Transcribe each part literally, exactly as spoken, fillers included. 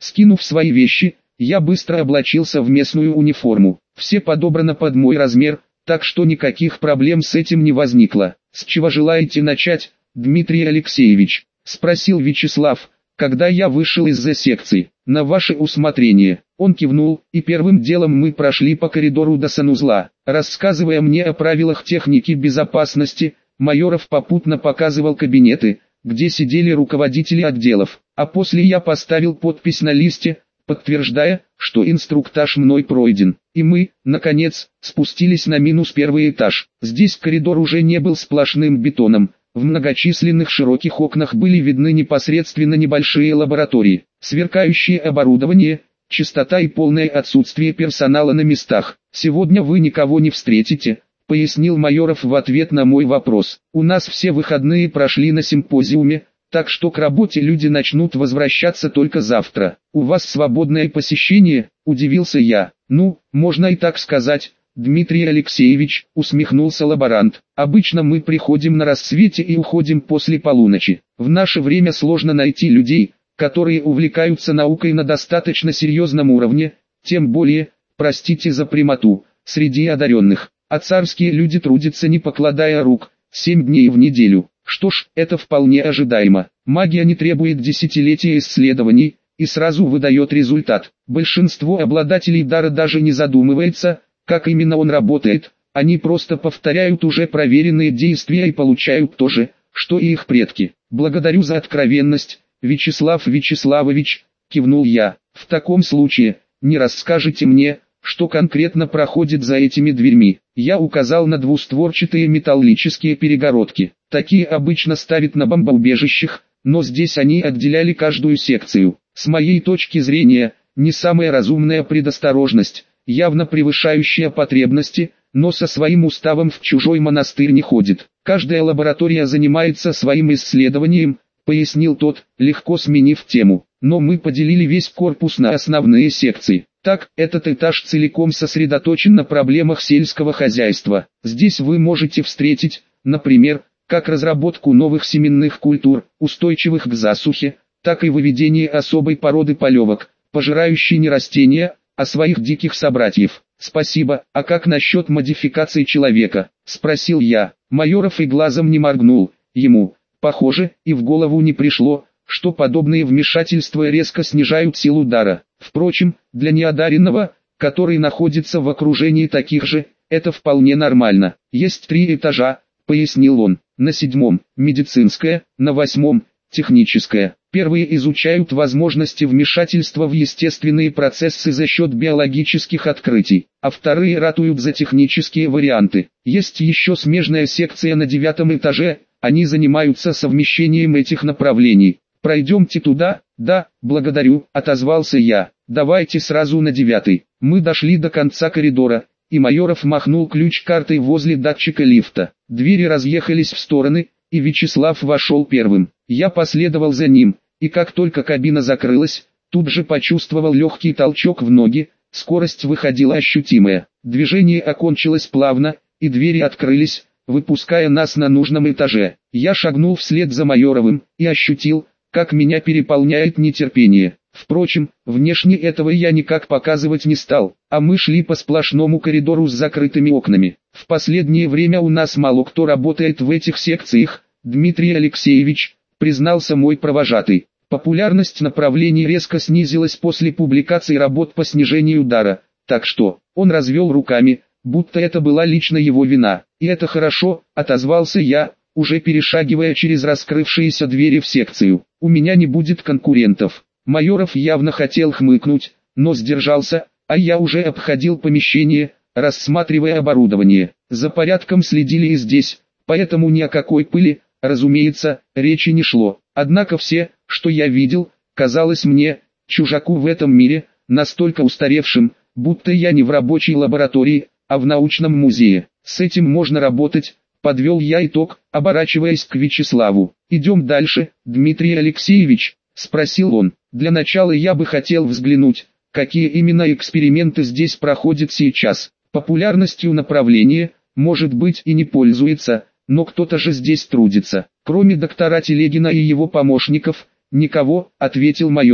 Скинув свои вещи, я быстро облачился в местную униформу. Все подобрано под мой размер, так что никаких проблем с этим не возникло. «С чего желаете начать, Дмитрий Алексеевич?» – спросил Вячеслав, когда я вышел из-за секции. «На ваше усмотрение». Он кивнул, и первым делом мы прошли по коридору до санузла. Рассказывая мне о правилах техники безопасности, Майоров попутно показывал кабинеты, где сидели руководители отделов, а после я поставил подпись на листе, подтверждая, что инструктаж мной пройден. И мы, наконец, спустились на минус первый этаж. Здесь коридор уже не был сплошным бетоном. В многочисленных широких окнах были видны непосредственно небольшие лаборатории, сверкающее оборудование, чистота и полное отсутствие персонала на местах. «Сегодня вы никого не встретите», — пояснил Майоров в ответ на мой вопрос. «У нас все выходные прошли на симпозиуме, так что к работе люди начнут возвращаться только завтра. У вас свободное посещение?» – удивился я. «Ну, можно и так сказать, Дмитрий Алексеевич», – усмехнулся лаборант. «Обычно мы приходим на рассвете и уходим после полуночи. В наше время сложно найти людей, которые увлекаются наукой на достаточно серьезном уровне, тем более, простите за прямоту, среди одаренных. А царские люди трудятся не покладая рук, семь дней в неделю. Что ж, это вполне ожидаемо. Магия не требует десятилетия исследований и сразу выдает результат. Большинство обладателей дара даже не задумывается, как именно он работает, они просто повторяют уже проверенные действия и получают то же, что и их предки. Благодарю за откровенность, Вячеслав Вячеславович, кивнул я. В таком случае, не расскажете мне, что конкретно проходит за этими дверьми? Я указал на двустворчатые металлические перегородки. Такие обычно ставят на бомбоубежищах, но здесь они отделяли каждую секцию. С моей точки зрения, не самая разумная предосторожность, явно превышающая потребности, но со своим уставом в чужой монастырь не ходит. Каждая лаборатория занимается своим исследованием, пояснил тот, легко сменив тему. Но мы поделили весь корпус на основные секции. Так, этот этаж целиком сосредоточен на проблемах сельского хозяйства. Здесь вы можете встретить, например, как разработку новых семенных культур, устойчивых к засухе, так и выведение особой породы полевок, пожирающей не растения, а своих диких собратьев. «Спасибо, а как насчет модификации человека?» – спросил я. Майоров и глазом не моргнул. Ему, похоже, и в голову не пришло, что подобные вмешательства резко снижают силу дара. Впрочем, для неодаренного, который находится в окружении таких же, это вполне нормально. Есть три этажа, пояснил он. На седьмом – медицинское, на восьмом – техническое. Первые изучают возможности вмешательства в естественные процессы за счет биологических открытий, а вторые ратуют за технические варианты. Есть еще смежная секция на девятом этаже, они занимаются совмещением этих направлений. «Пройдемте туда?» «Да, благодарю», — отозвался я. «Давайте сразу на девятый». Мы дошли до конца коридора, и Майоров махнул ключ-картой возле датчика лифта. Двери разъехались в стороны, и Вячеслав вошел первым. Я последовал за ним, и как только кабина закрылась, тут же почувствовал легкий толчок в ноги, скорость выходила ощутимая. Движение окончилось плавно, и двери открылись, выпуская нас на нужном этаже. Я шагнул вслед за Майоровым, и ощутил, как меня переполняет нетерпение. Впрочем, внешне этого я никак показывать не стал, а мы шли по сплошному коридору с закрытыми окнами. В последнее время у нас мало кто работает в этих секциях, Дмитрий Алексеевич, признался мой провожатый. Популярность направлений резко снизилась после публикации работ по снижению дара, так что, он развел руками, будто это была лично его вина. И это хорошо, отозвался я, уже перешагивая через раскрывшиеся двери в секцию. У меня не будет конкурентов. Майоров явно хотел хмыкнуть, но сдержался, а я уже обходил помещение, рассматривая оборудование. За порядком следили и здесь, поэтому ни о какой пыли, разумеется, речи не шло. Однако все, что я видел, казалось мне, чужаку в этом мире, настолько устаревшим, будто я не в рабочей лаборатории, а в научном музее. С этим можно работать, подвел я итог, оборачиваясь к Вячеславу. «Идем дальше, Дмитрий Алексеевич?» – спросил он. «Для начала я бы хотел взглянуть, какие именно эксперименты здесь проходят сейчас. Популярностью направления, может быть, и не пользуется, но кто-то же здесь трудится. Кроме доктора Телегина и его помощников, никого», – ответил Майоров.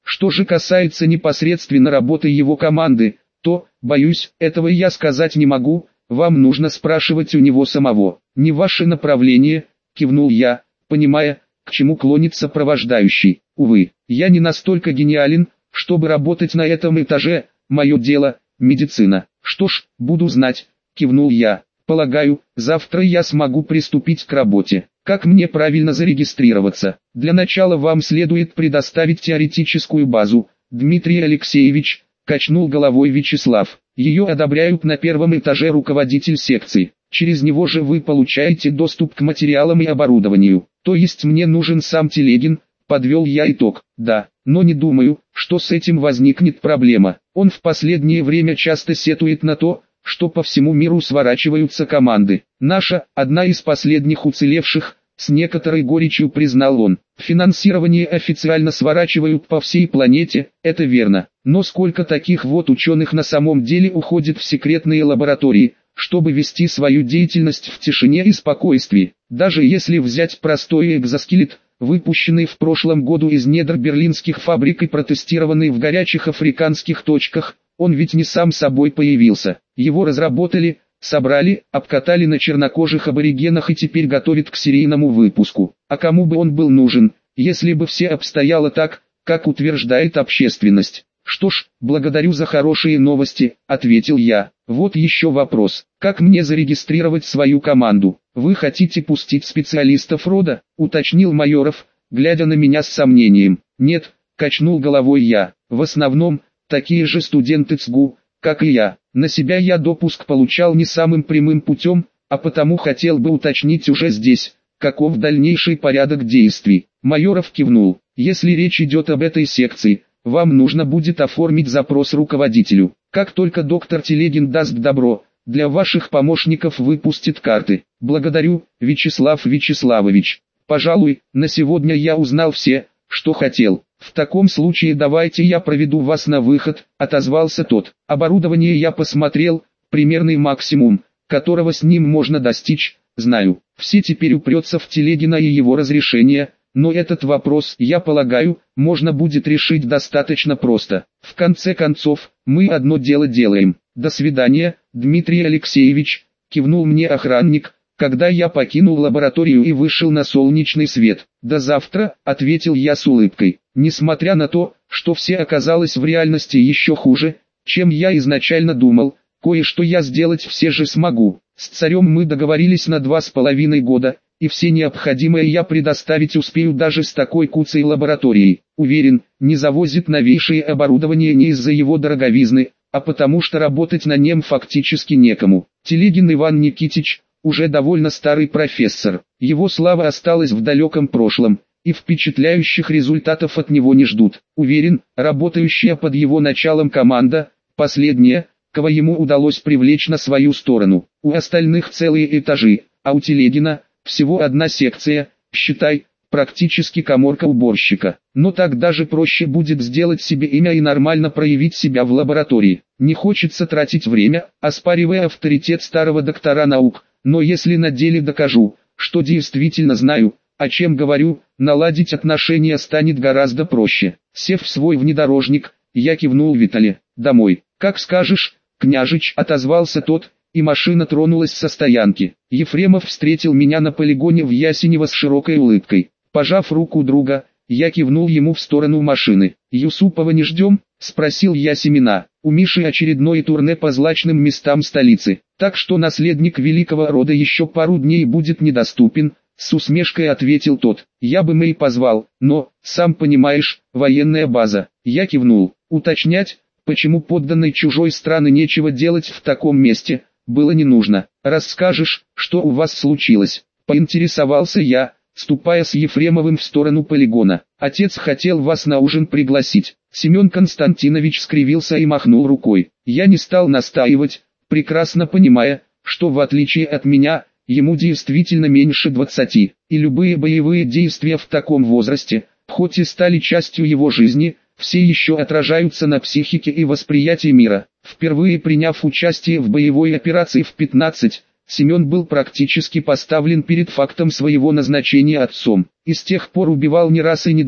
Что же касается непосредственно работы его команды, то, боюсь, этого я сказать не могу, вам нужно спрашивать у него самого. Не ваше направление, кивнул я, понимая, к чему клонит сопровождающий. Увы, я не настолько гениален, чтобы работать на этом этаже, мое дело – медицина. Что ж, буду знать, кивнул я. Полагаю, завтра я смогу приступить к работе. Как мне правильно зарегистрироваться? Для начала вам следует предоставить теоретическую базу. Дмитрий Алексеевич, качнул головой Вячеслав. Ее одобряют на первом этаже руководитель секции. Через него же вы получаете доступ к материалам и оборудованию. То есть мне нужен сам Телегин, подвел я итог. Да, но не думаю, что с этим возникнет проблема. Он в последнее время часто сетует на то, что по всему миру сворачиваются команды. Наша, одна из последних уцелевших, с некоторой горечью признал он. Финансирование официально сворачивают по всей планете, это верно. Но сколько таких вот ученых на самом деле уходит в секретные лаборатории, чтобы вести свою деятельность в тишине и спокойствии. Даже если взять простой экзоскелет, выпущенный в прошлом году из недр берлинских фабрик и протестированный в горячих африканских точках, он ведь не сам собой появился. Его разработали, собрали, обкатали на чернокожих аборигенах и теперь готовят к серийному выпуску. А кому бы он был нужен, если бы все обстояло так, как утверждает общественность? Что ж, благодарю за хорошие новости, ответил я. Вот еще вопрос. Как мне зарегистрировать свою команду? Вы хотите пустить специалистов рода? Уточнил Майоров, глядя на меня с сомнением. Нет, качнул головой я. В основном, такие же студенты ЦГУ, как и я. На себя я допуск получал не самым прямым путем, а потому хотел бы уточнить уже здесь, каков дальнейший порядок действий. Майоров кивнул. Если речь идет об этой секции, вам нужно будет оформить запрос руководителю. Как только доктор Телегин даст добро, для ваших помощников выпустит карты. Благодарю, Вячеслав Вячеславович. Пожалуй, на сегодня я узнал все, что хотел. В таком случае давайте я проведу вас на выход, отозвался тот. Оборудование я посмотрел, примерный максимум, которого с ним можно достичь, знаю. Все теперь упрется в Телегина и его разрешение, но этот вопрос, я полагаю, можно будет решить достаточно просто. В конце концов, мы одно дело делаем. До свидания, Дмитрий Алексеевич, кивнул мне охранник, когда я покинул лабораторию и вышел на солнечный свет. До завтра, ответил я с улыбкой. Несмотря на то, что все оказалось в реальности еще хуже, чем я изначально думал, кое-что я сделать все же смогу. С царем мы договорились на два с половиной года, и все необходимое я предоставить успею даже с такой куцей лабораторией. Уверен, не завозит новейшее оборудование не из-за его дороговизны, а потому что работать на нем фактически некому. Телегин Иван Никитич, уже довольно старый профессор. Его слава осталась в далеком прошлом, и впечатляющих результатов от него не ждут. Уверен, работающая под его началом команда, последняя, кого ему удалось привлечь на свою сторону. У остальных целые этажи, а у Телегина всего одна секция, считай, практически каморка уборщика. Но так даже проще будет сделать себе имя и нормально проявить себя в лаборатории. Не хочется тратить время, оспаривая авторитет старого доктора наук, но если на деле докажу, что действительно знаю, о чем говорю, наладить отношения станет гораздо проще. Сев в свой внедорожник, я кивнул Витале. «Домой». «Как скажешь, княжич», — отозвался тот, и машина тронулась со стоянки. Ефремов встретил меня на полигоне в Ясенево с широкой улыбкой. Пожав руку друга, я кивнул ему в сторону машины. «Юсупова не ждем?» — спросил я Семена. «У Миши очередное турне по злачным местам столицы, так что наследник великого рода еще пару дней будет недоступен», — с усмешкой ответил тот. «Я бы Мэй позвал, но, сам понимаешь, военная база». Я кивнул. Уточнять, почему подданной чужой страны нечего делать в таком месте, было не нужно. «Расскажешь, что у вас случилось?» — поинтересовался я, ступая с Ефремовым в сторону полигона. «Отец хотел вас на ужин пригласить». Семен Константинович скривился и махнул рукой. Я не стал настаивать, прекрасно понимая, что в отличие от меня, ему действительно меньше двадцати, и любые боевые действия в таком возрасте, хоть и стали частью его жизни, все еще отражаются на психике и восприятии мира. Впервые приняв участие в боевой операции в пятнадцать, Семен был практически поставлен перед фактом своего назначения отцом. И с тех пор убивал не раз и не два,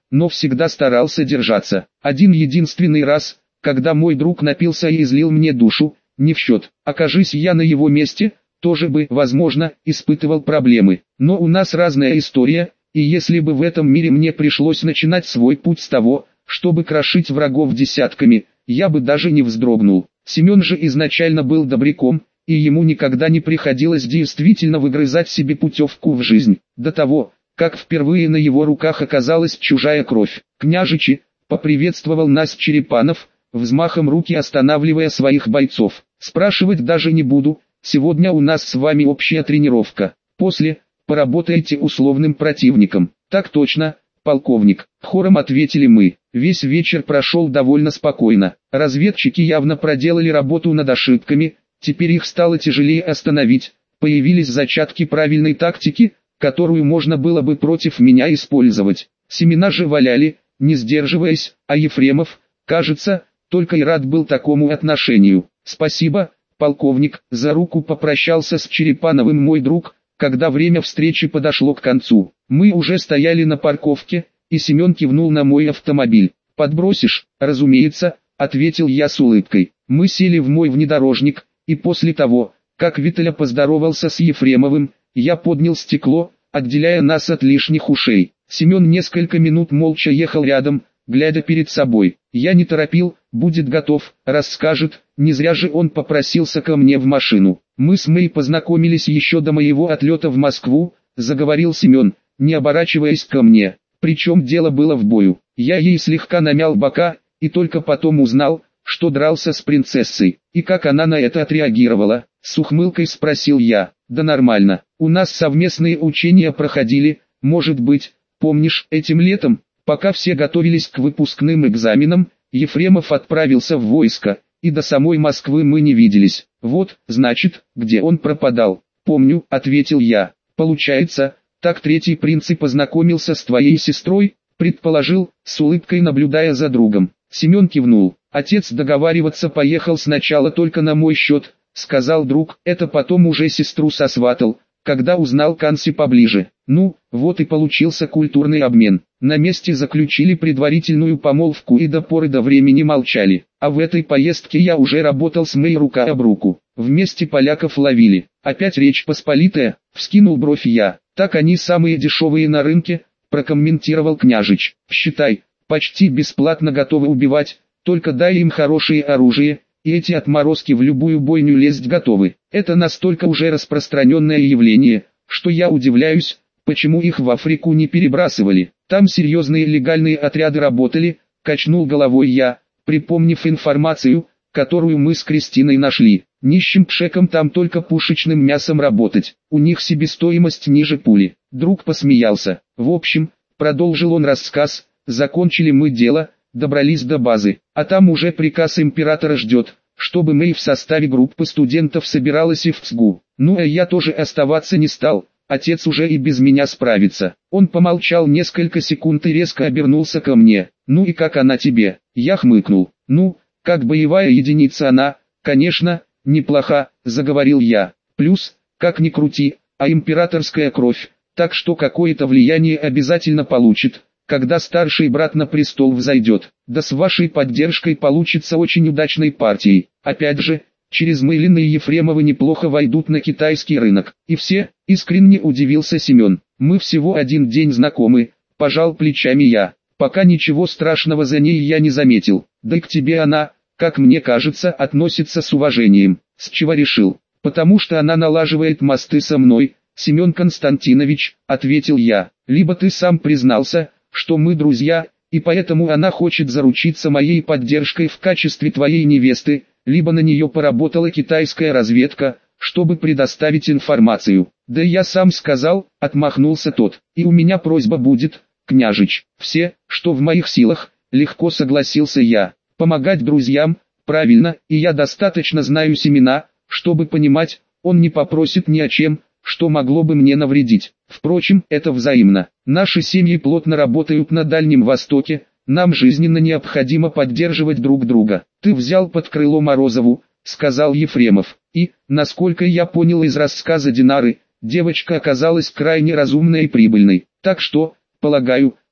но всегда старался держаться. Один единственный раз, когда мой друг напился и излил мне душу, не в счет. Окажись я на его месте, тоже бы, возможно, испытывал проблемы. Но у нас разная история, и если бы в этом мире мне пришлось начинать свой путь с того, чтобы крошить врагов десятками, я бы даже не вздрогнул. Семен же изначально был добряком, и ему никогда не приходилось действительно выгрызать себе путевку в жизнь, до того, как впервые на его руках оказалась чужая кровь. «Княжичи», — поприветствовал нас Черепанов, взмахом руки останавливая своих бойцов. «Спрашивать даже не буду, сегодня у нас с вами общая тренировка. После, поработаете условным противником». «Так точно, полковник», — хором ответили мы. Весь вечер прошел довольно спокойно. Разведчики явно проделали работу над ошибками, теперь их стало тяжелее остановить. Появились зачатки правильной тактики, которую можно было бы против меня использовать. Семена же валяли, не сдерживаясь, а Ефремов, кажется, только и рад был такому отношению. «Спасибо, полковник», — за руку попрощался с Черепановым мой друг, когда время встречи подошло к концу. Мы уже стояли на парковке, и Семен кивнул на мой автомобиль. «Подбросишь?» «Разумеется», — ответил я с улыбкой. Мы сели в мой внедорожник, и после того, как Виталя поздоровался с Ефремовым, я поднял стекло, отделяя нас от лишних ушей. Семен несколько минут молча ехал рядом, глядя перед собой. Я не торопил, будет готов, расскажет, не зря же он попросился ко мне в машину. Мы с Мэй познакомились еще до моего отлета в Москву, заговорил Семен, не оборачиваясь ко мне. Причем дело было в бою. Я ей слегка намял бока, и только потом узнал, что дрался с принцессой. И как она на это отреагировала, с ухмылкой спросил я. Да нормально, у нас совместные учения проходили, может быть, помнишь, этим летом, пока все готовились к выпускным экзаменам, Ефремов отправился в войско, и до самой Москвы мы не виделись. Вот, значит, где он пропадал. Помню, ответил я. Получается, так третий принц и познакомился с твоей сестрой, предположил, с улыбкой наблюдая за другом. Семен кивнул. Отец договариваться поехал сначала только на мой счет, сказал друг, это потом уже сестру сосватал, когда узнал Канси поближе. Ну, вот и получился культурный обмен. На месте заключили предварительную помолвку и до поры до времени молчали. А в этой поездке я уже работал с Мэй рука об руку. Вместе поляков ловили. Опять Речь Посполитая, вскинул бровь я. Так они самые дешевые на рынке, прокомментировал княжич. Считай, почти бесплатно готовы убивать, только дай им хорошее оружие, и эти отморозки в любую бойню лезть готовы. Это настолько уже распространенное явление, что я удивляюсь, почему их в Африку не перебрасывали. Там серьезные легальные отряды работали, качнул головой я, припомнив информацию, которую мы с Кристиной нашли. Нищим пшекам там только пушечным мясом работать, у них себестоимость ниже пули. Друг посмеялся. В общем, продолжил он рассказ, закончили мы дело, добрались до базы, а там уже приказ императора ждет, чтобы Мэй в составе группы студентов собиралась и в ЦГУ. Ну а я тоже оставаться не стал, отец уже и без меня справится. Он помолчал несколько секунд и резко обернулся ко мне. Ну и как она тебе? Я хмыкнул. Ну, как боевая единица она, конечно, неплоха, заговорил я. Плюс, как ни крути, а императорская кровь, так что какое-то влияние обязательно получит, когда старший брат на престол взойдет. Да с вашей поддержкой получится очень удачной партией. Опять же, через Мэйлин и Ефремова неплохо войдут на китайский рынок. И все, искренне удивился Семен. Мы всего один день знакомы, пожал плечами я. Пока ничего страшного за ней я не заметил. Да и к тебе она, как мне кажется, относится с уважением. С чего решил? Потому что она налаживает мосты со мной, Семен Константинович, ответил я. Либо ты сам признался, что мы друзья, и поэтому она хочет заручиться моей поддержкой в качестве твоей невесты, либо на нее поработала китайская разведка, чтобы предоставить информацию. Да я сам сказал, отмахнулся тот, и у меня просьба будет, княжич, все, что в моих силах, легко согласился я. Помогать друзьям, правильно, и я достаточно знаю Семена, чтобы понимать, он не попросит ни о чем, что могло бы мне навредить. Впрочем, это взаимно. Наши семьи плотно работают на Дальнем Востоке, нам жизненно необходимо поддерживать друг друга. Ты взял под крыло Морозову, сказал Ефремов, и, насколько я понял из рассказа Динары, девочка оказалась крайне разумной и прибыльной. Так что, полагаю,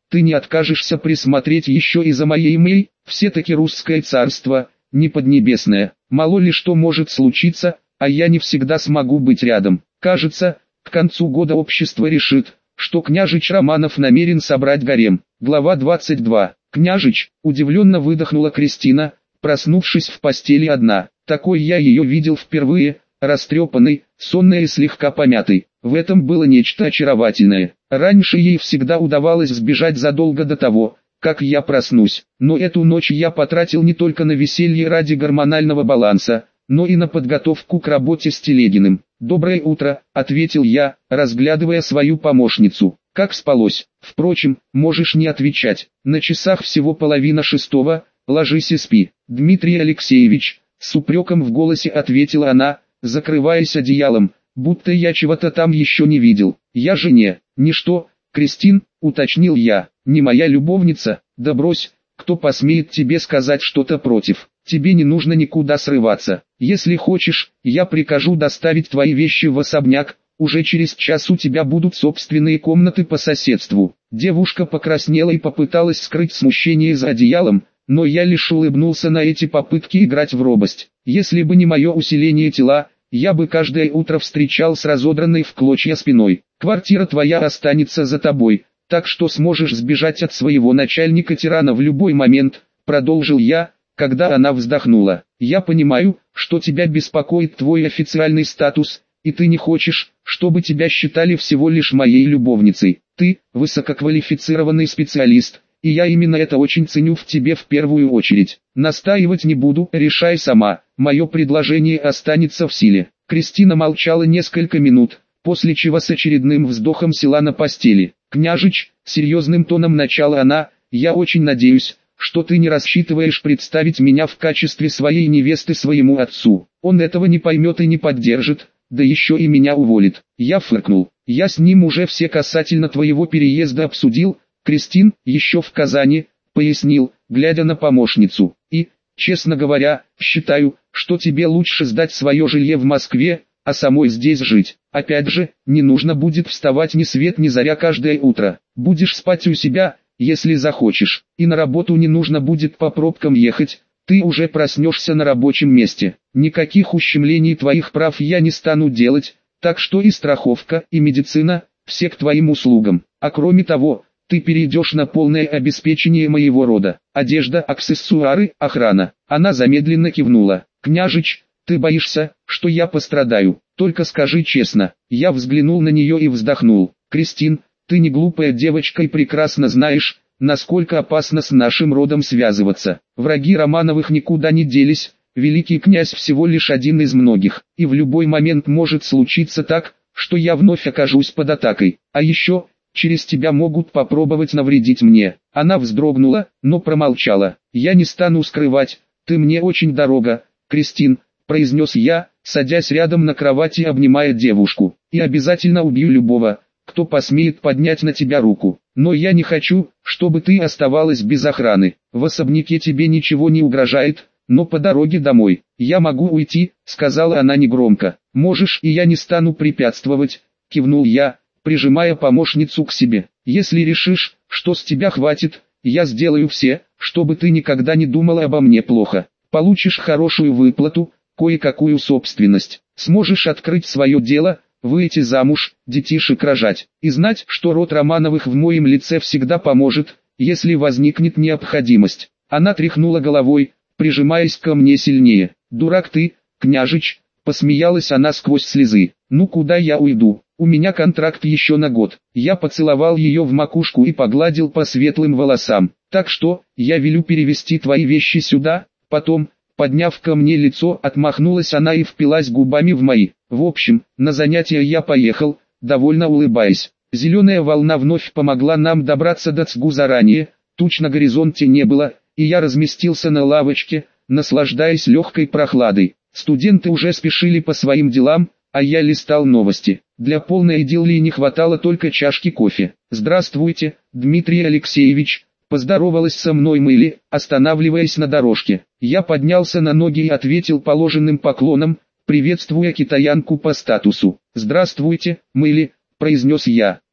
ты не откажешься присмотреть еще и за моей Мэй, все-таки русское царство, не поднебесное, мало ли что может случиться, а я не всегда смогу быть рядом. Кажется, к концу года общество решит, что княжич Романов намерен собрать гарем. Глава двадцать два. Княжич, удивленно выдохнула Кристина, проснувшись в постели одна. Такой я ее видел впервые, растрепанной, сонной и слегка помятой. В этом было нечто очаровательное. Раньше ей всегда удавалось сбежать задолго до того, как я проснусь. Но эту ночь я потратил не только на веселье ради гормонального баланса, но и на подготовку к работе с Телегиным. «Доброе утро», — ответил я, разглядывая свою помощницу. «Как спалось? Впрочем, можешь не отвечать. На часах всего половина шестого, ложись и спи». «Дмитрий Алексеевич», — с упреком в голосе ответила она, закрываясь одеялом, будто я чего-то там еще не видел. «Я же не, не что, Кристин», — уточнил я, — «не моя любовница». «Да брось, кто посмеет тебе сказать что-то против? Тебе не нужно никуда срываться. Если хочешь, я прикажу доставить твои вещи в особняк, уже через час у тебя будут собственные комнаты по соседству». Девушка покраснела и попыталась скрыть смущение за одеялом, но я лишь улыбнулся на эти попытки играть в робость. Если бы не мое усиление тела, я бы каждое утро встречал с разодранной в клочья спиной. «Квартира твоя останется за тобой, так что сможешь сбежать от своего начальника-тирана в любой момент», — продолжил я, когда она вздохнула. «Я понимаю, что тебя беспокоит твой официальный статус, и ты не хочешь, чтобы тебя считали всего лишь моей любовницей. Ты — высококвалифицированный специалист, и я именно это очень ценю в тебе в первую очередь. Настаивать не буду, решай сама, мое предложение останется в силе». Кристина молчала несколько минут, после чего с очередным вздохом села на постели. «Княжич», — серьезным тоном начала она, — «я очень надеюсь, что ты не рассчитываешь представить меня в качестве своей невесты своему отцу. Он этого не поймет и не поддержит, да еще и меня уволит». Я фыркнул. «Я с ним уже все касательно твоего переезда обсудил, Кристин, еще в Казани», — пояснил, глядя на помощницу. «И, честно говоря, считаю, что тебе лучше сдать свое жилье в Москве, а самой здесь жить. Опять же, не нужно будет вставать ни свет ни заря каждое утро. Будешь спать у себя, если захочешь, и на работу не нужно будет по пробкам ехать, ты уже проснешься на рабочем месте. Никаких ущемлений твоих прав я не стану делать, так что и страховка, и медицина, все к твоим услугам. А кроме того, ты перейдешь на полное обеспечение моего рода. Одежда, аксессуары, охрана». Она замедленно кивнула. «Княжич, ты боишься, что я пострадаю? Только скажи честно». Я взглянул на нее и вздохнул. «Кристин, ты не глупая девочка и прекрасно знаешь, насколько опасно с нашим родом связываться. Враги Романовых никуда не делись, великий князь всего лишь один из многих, и в любой момент может случиться так, что я вновь окажусь под атакой. А еще, через тебя могут попробовать навредить мне». Она вздрогнула, но промолчала. «Я не стану скрывать, ты мне очень дорога, Кристин», — произнес я, садясь рядом на кровати и обнимая девушку. «И обязательно убью любого, кто посмеет поднять на тебя руку. Но я не хочу, чтобы ты оставалась без охраны. В особняке тебе ничего не угрожает, но по дороге домой я могу уйти», — сказала она негромко. «Можешь, и я не стану препятствовать», — кивнул я, прижимая помощницу к себе. «Если решишь, что с тебя хватит, я сделаю все, чтобы ты никогда не думала обо мне плохо. Получишь хорошую выплату, кое-какую собственность, сможешь открыть свое дело, выйти замуж, детишек рожать, и знать, что род Романовых в моем лице всегда поможет, если возникнет необходимость». Она тряхнула головой, прижимаясь ко мне сильнее. «Дурак ты, княжич», — посмеялась она сквозь слезы. «Ну куда я уйду? У меня контракт еще на год». Я поцеловал ее в макушку и погладил по светлым волосам. «Так что, я велю перевести твои вещи сюда». Потом, подняв ко мне лицо, отмахнулась она и впилась губами в мои. В общем, на занятия я поехал, довольно улыбаясь. Зеленая волна вновь помогла нам добраться до Цгу заранее, туч на горизонте не было, и я разместился на лавочке, наслаждаясь легкой прохладой. Студенты уже спешили по своим делам, а я листал новости. Для полной идиллии не хватало только чашки кофе. «Здравствуйте, Дмитрий Алексеевич», — поздоровалась со мной Мэйли, останавливаясь на дорожке. Я поднялся на ноги и ответил положенным поклоном, приветствуя китаянку по статусу. «Здравствуйте, Мэйли», — произнес я.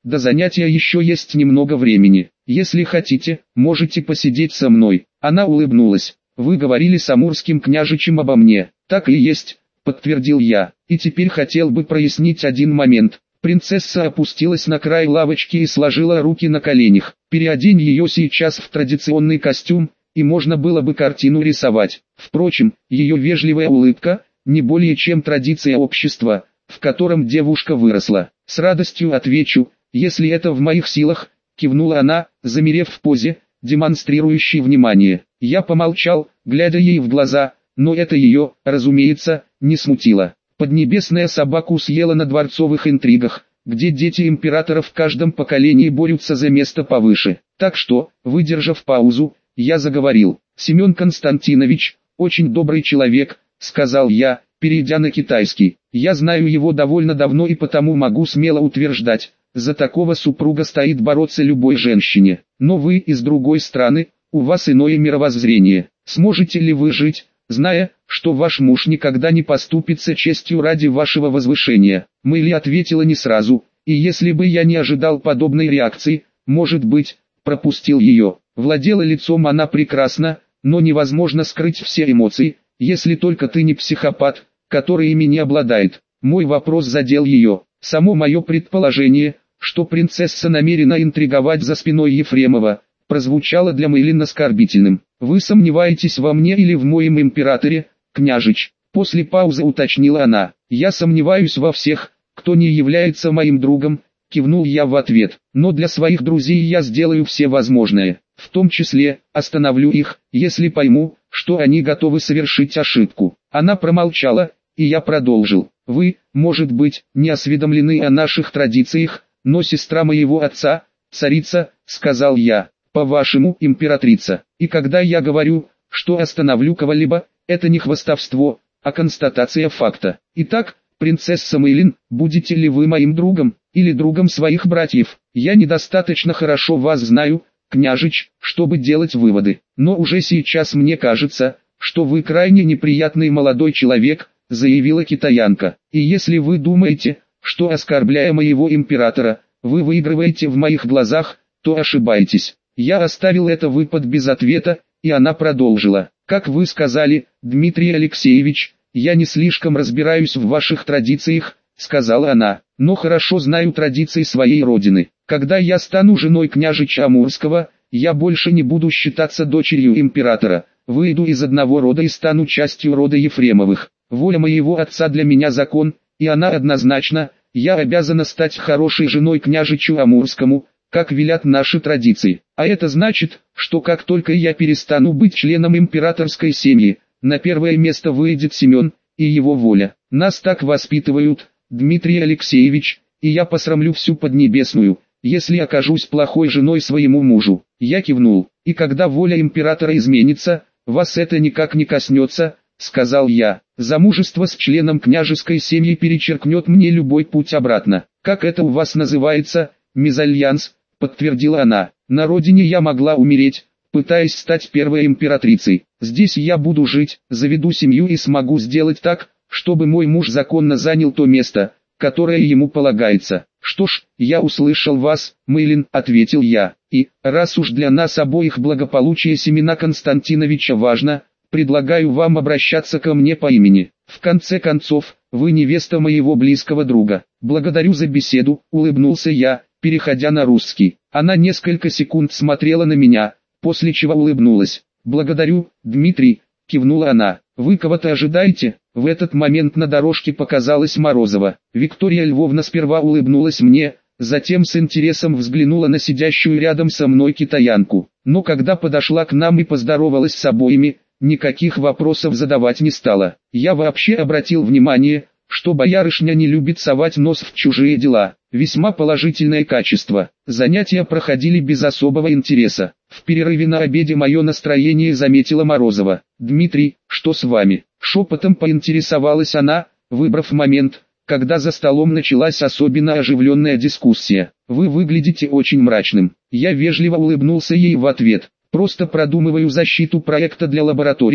до занятия еще есть немного времени. Если хотите, можете посидеть со мной. Она улыбнулась. Вы говорили с амурским княжичем обо мне. Так и есть, подтвердил я. И теперь хотел бы прояснить один момент. Принцесса опустилась на край лавочки и сложила руки на коленях. Переодень ее сейчас в традиционный костюм, и можно было бы картину рисовать. Впрочем, ее вежливая улыбка – не более чем традиция общества, в котором девушка выросла. С радостью отвечу, если это в моих силах, кивнула она, замерев в позе, демонстрирующей внимание. Я помолчал, глядя ей в глаза, но это ее, разумеется, не смутило. Поднебесная собаку съела на дворцовых интригах, где дети императоров в каждом поколении борются за место повыше. Так что, выдержав паузу, я заговорил. «Семен Константинович, очень добрый человек», — сказал я, перейдя на китайский. «Я знаю его довольно давно и потому могу смело утверждать, за такого супруга стоит бороться любой женщине. Но вы из другой страны, у вас иное мировоззрение. Сможете ли вы жить, зная, что ваш муж никогда не поступится честью ради вашего возвышения?» Мэйли ответила не сразу, и если бы я не ожидал подобной реакции, может быть, пропустил ее. Владела лицом она прекрасно, но невозможно скрыть все эмоции, если только ты не психопат, который ими не обладает. Мой вопрос задел ее. Само мое предположение, что принцесса намерена интриговать за спиной Ефремова, прозвучало для Мэйлин оскорбительным. «Вы сомневаетесь во мне или в моем императоре, княжич?» После паузы уточнила она. «Я сомневаюсь во всех, кто не является моим другом», кивнул я в ответ. «Но для своих друзей я сделаю все возможное. В том числе, остановлю их, если пойму, что они готовы совершить ошибку». Она промолчала, и я продолжил. «Вы, может быть, не осведомлены о наших традициях, но сестра моего отца, царица, сказал я, по-вашему, императрица. И когда я говорю, что остановлю кого-либо, это не хвастовство, а констатация факта. Итак, принцесса Мэйлин, будете ли вы моим другом, или другом своих братьев? Я недостаточно хорошо вас знаю, княжич, чтобы делать выводы. Но уже сейчас мне кажется, что вы крайне неприятный молодой человек, заявила китаянка. И если вы думаете, что оскорбляя моего императора, вы выигрываете в моих глазах, то ошибаетесь. Я оставил это выпад без ответа, и она продолжила. Как вы сказали, Дмитрий Алексеевич, я не слишком разбираюсь в ваших традициях, сказала она, но хорошо знаю традиции своей родины. Когда я стану женой княжича Амурского, я больше не буду считаться дочерью императора, выйду из одного рода и стану частью рода Ефремовых. Воля моего отца для меня закон, и она однозначна, я обязана стать хорошей женой княжичу Амурскому, как велят наши традиции. А это значит, что как только я перестану быть членом императорской семьи, на первое место выйдет Семен и его воля. Нас так воспитывают, Дмитрий Алексеевич, и я посрамлю всю Поднебесную, если окажусь плохой женой своему мужу. Я кивнул. И когда воля императора изменится, вас это никак не коснется, сказал я. Замужество с членом княжеской семьи перечеркнет мне любой путь обратно. Как это у вас называется, мезальянс, подтвердила она. На родине я могла умереть, пытаясь стать первой императрицей. Здесь я буду жить, заведу семью и смогу сделать так, чтобы мой муж законно занял то место, которое ему полагается. Что ж, я услышал вас, Мэйлин, ответил я. И, раз уж для нас обоих благополучие Семена Константиновича важно, предлагаю вам обращаться ко мне по имени. В конце концов, вы невеста моего близкого друга. Благодарю за беседу, улыбнулся я, переходя на русский. Она несколько секунд смотрела на меня, после чего улыбнулась. «Благодарю, Дмитрий», — кивнула она. «Вы кого-то ожидаете?» В этот момент на дорожке показалась Морозова. Виктория Львовна сперва улыбнулась мне, затем с интересом взглянула на сидящую рядом со мной китаянку. Но когда подошла к нам и поздоровалась с обоими, никаких вопросов задавать не стала. Я вообще обратил внимание, что боярышня не любит совать нос в чужие дела. Весьма положительное качество. Занятия проходили без особого интереса. В перерыве на обеде мое настроение заметила Морозова. «Дмитрий, что с вами?» Шепотом поинтересовалась она, выбрав момент, когда за столом началась особенно оживленная дискуссия. «Вы выглядите очень мрачным». Я вежливо улыбнулся ей в ответ. «Просто продумываю защиту проекта для лаборатории»,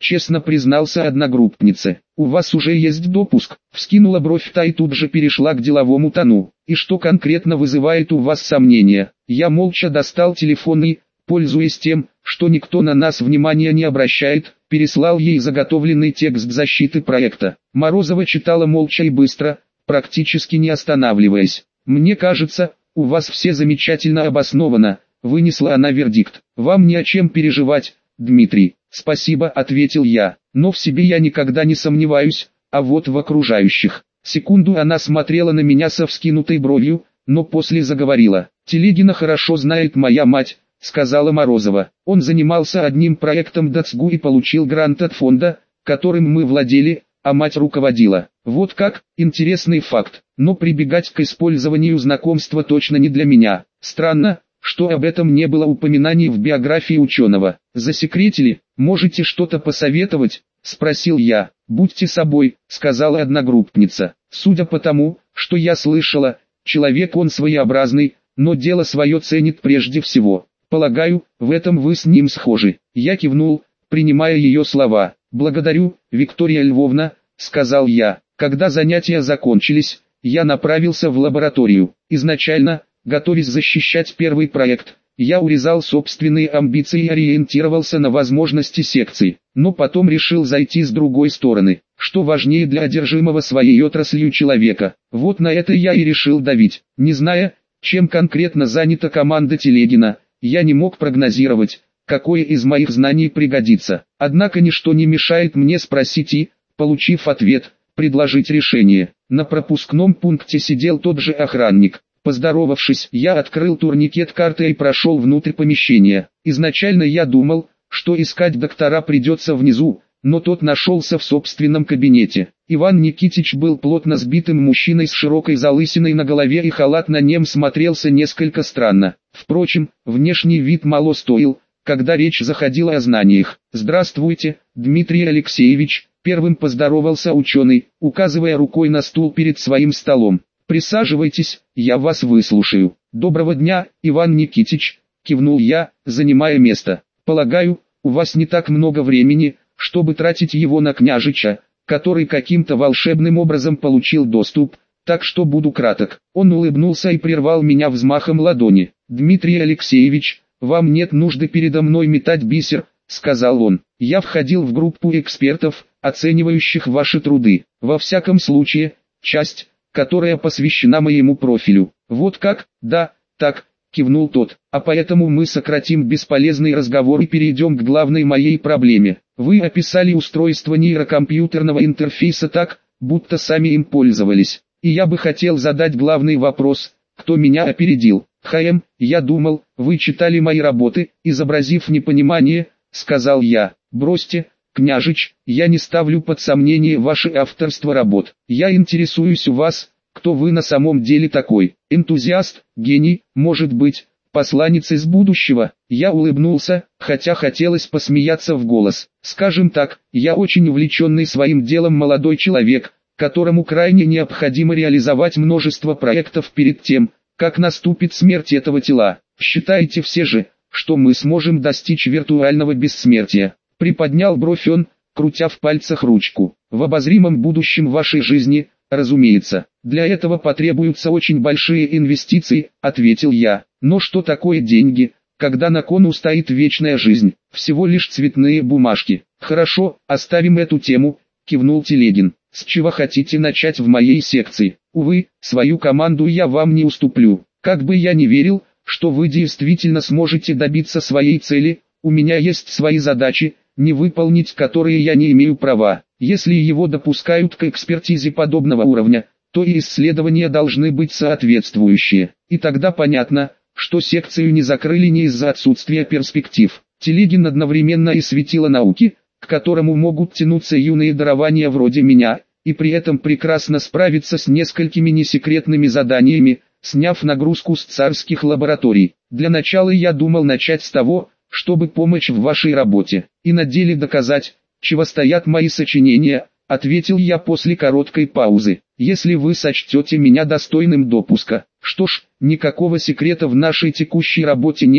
честно признался одногруппнице. «У вас уже есть допуск?» Вскинула бровь та и тут же перешла к деловому тону. «И что конкретно вызывает у вас сомнения?» Я молча достал телефон и, пользуясь тем, что никто на нас внимания не обращает, переслал ей заготовленный текст защиты проекта. Морозова читала молча и быстро, практически не останавливаясь. «Мне кажется, у вас все замечательно обосновано», — вынесла она вердикт. «Вам не о чем переживать, Дмитрий». «Спасибо», — ответил я, — «но в себе я никогда не сомневаюсь, а вот в окружающих». Секунду она смотрела на меня со вскинутой бровью, но после заговорила. «Телегина хорошо знает моя мать», — сказала Морозова. «Он занимался одним проектом ДАЦГУ и получил грант от фонда, которым мы владели, а мать руководила. Вот как, интересный факт, но прибегать к использованию знакомства точно не для меня. Странно, что об этом не было упоминаний в биографии ученого. Засекретили, можете что-то посоветовать?» — спросил я. «Будьте собой», — сказала одногруппница. «Судя по тому, что я слышала, человек он своеобразный, но дело свое ценит прежде всего. Полагаю, в этом вы с ним схожи». Я кивнул, принимая ее слова. «Благодарю, Виктория Львовна», — сказал я. Когда занятия закончились, я направился в лабораторию. Изначально, готовясь защищать первый проект, я урезал собственные амбиции и ориентировался на возможности секций, но потом решил зайти с другой стороны. Что важнее для одержимого своей отраслью человека? Вот на это я и решил давить. Не зная, чем конкретно занята команда Телегина, я не мог прогнозировать, какое из моих знаний пригодится. Однако ничто не мешает мне спросить и, получив ответ, предложить решение. На пропускном пункте сидел тот же охранник. Поздоровавшись, я открыл турникет карты и прошел внутрь помещения. Изначально я думал, что искать доктора придется внизу, но тот нашелся в собственном кабинете. Иван Никитич был плотно сбитым мужчиной с широкой залысиной на голове, и халат на нем смотрелся несколько странно. Впрочем, внешний вид мало стоил, когда речь заходила о знаниях. «Здравствуйте, Дмитрий Алексеевич», — первым поздоровался ученый, указывая рукой на стул перед своим столом. «Присаживайтесь, я вас выслушаю». «Доброго дня, Иван Никитич», — кивнул я, занимая место. «Полагаю, у вас не так много времени, чтобы тратить его на княжича, который каким-то волшебным образом получил доступ, так что буду краток». Он улыбнулся и прервал меня взмахом ладони. «Дмитрий Алексеевич, вам нет нужды передо мной метать бисер», — сказал он. «Я входил в группу экспертов, оценивающих ваши труды. Во всяком случае, часть, которая посвящена моему профилю». «Вот как? Да, так», — кивнул тот. «А поэтому мы сократим бесполезный разговор и перейдем к главной моей проблеме. Вы описали устройство нейрокомпьютерного интерфейса так, будто сами им пользовались. И я бы хотел задать главный вопрос: кто меня опередил?» «ХМ, я думал, вы читали мои работы», — изобразив непонимание, сказал я. «Бросьте, княжич, я не ставлю под сомнение ваше авторство работ. Я интересуюсь у вас, кто вы на самом деле такой. Энтузиаст, гений, может быть, посланец из будущего?» Я улыбнулся, хотя хотелось посмеяться в голос. «Скажем так, я очень увлеченный своим делом молодой человек, которому крайне необходимо реализовать множество проектов перед тем, как наступит смерть этого тела. Считаете все же, что мы сможем достичь виртуального бессмертия?» Приподнял бровь он, крутя в пальцах ручку. «В обозримом будущем вашей жизни, разумеется. Для этого потребуются очень большие инвестиции», — ответил я. «Но что такое деньги, когда на кону стоит вечная жизнь? Всего лишь цветные бумажки». «Хорошо, оставим эту тему», — кивнул Телегин. «С чего хотите начать в моей секции? Увы, свою команду я вам не уступлю. Как бы я ни верил, что вы действительно сможете добиться своей цели, у меня есть свои задачи, не выполнить которые я не имею права. Если его допускают к экспертизе подобного уровня, то и исследования должны быть соответствующие. И тогда понятно, что секцию не закрыли не из-за отсутствия перспектив». Телегин одновременно и светило науки, к которому могут тянуться юные дарования вроде меня, и при этом прекрасно справиться с несколькими несекретными заданиями, сняв нагрузку с царских лабораторий. Для начала я думал начать с того, чтобы помочь в вашей работе, и на деле доказать, чего стоят мои сочинения, ответил я после короткой паузы. «Если вы сочтете меня достойным допуска». «Что ж, никакого секрета в нашей текущей работе нет»,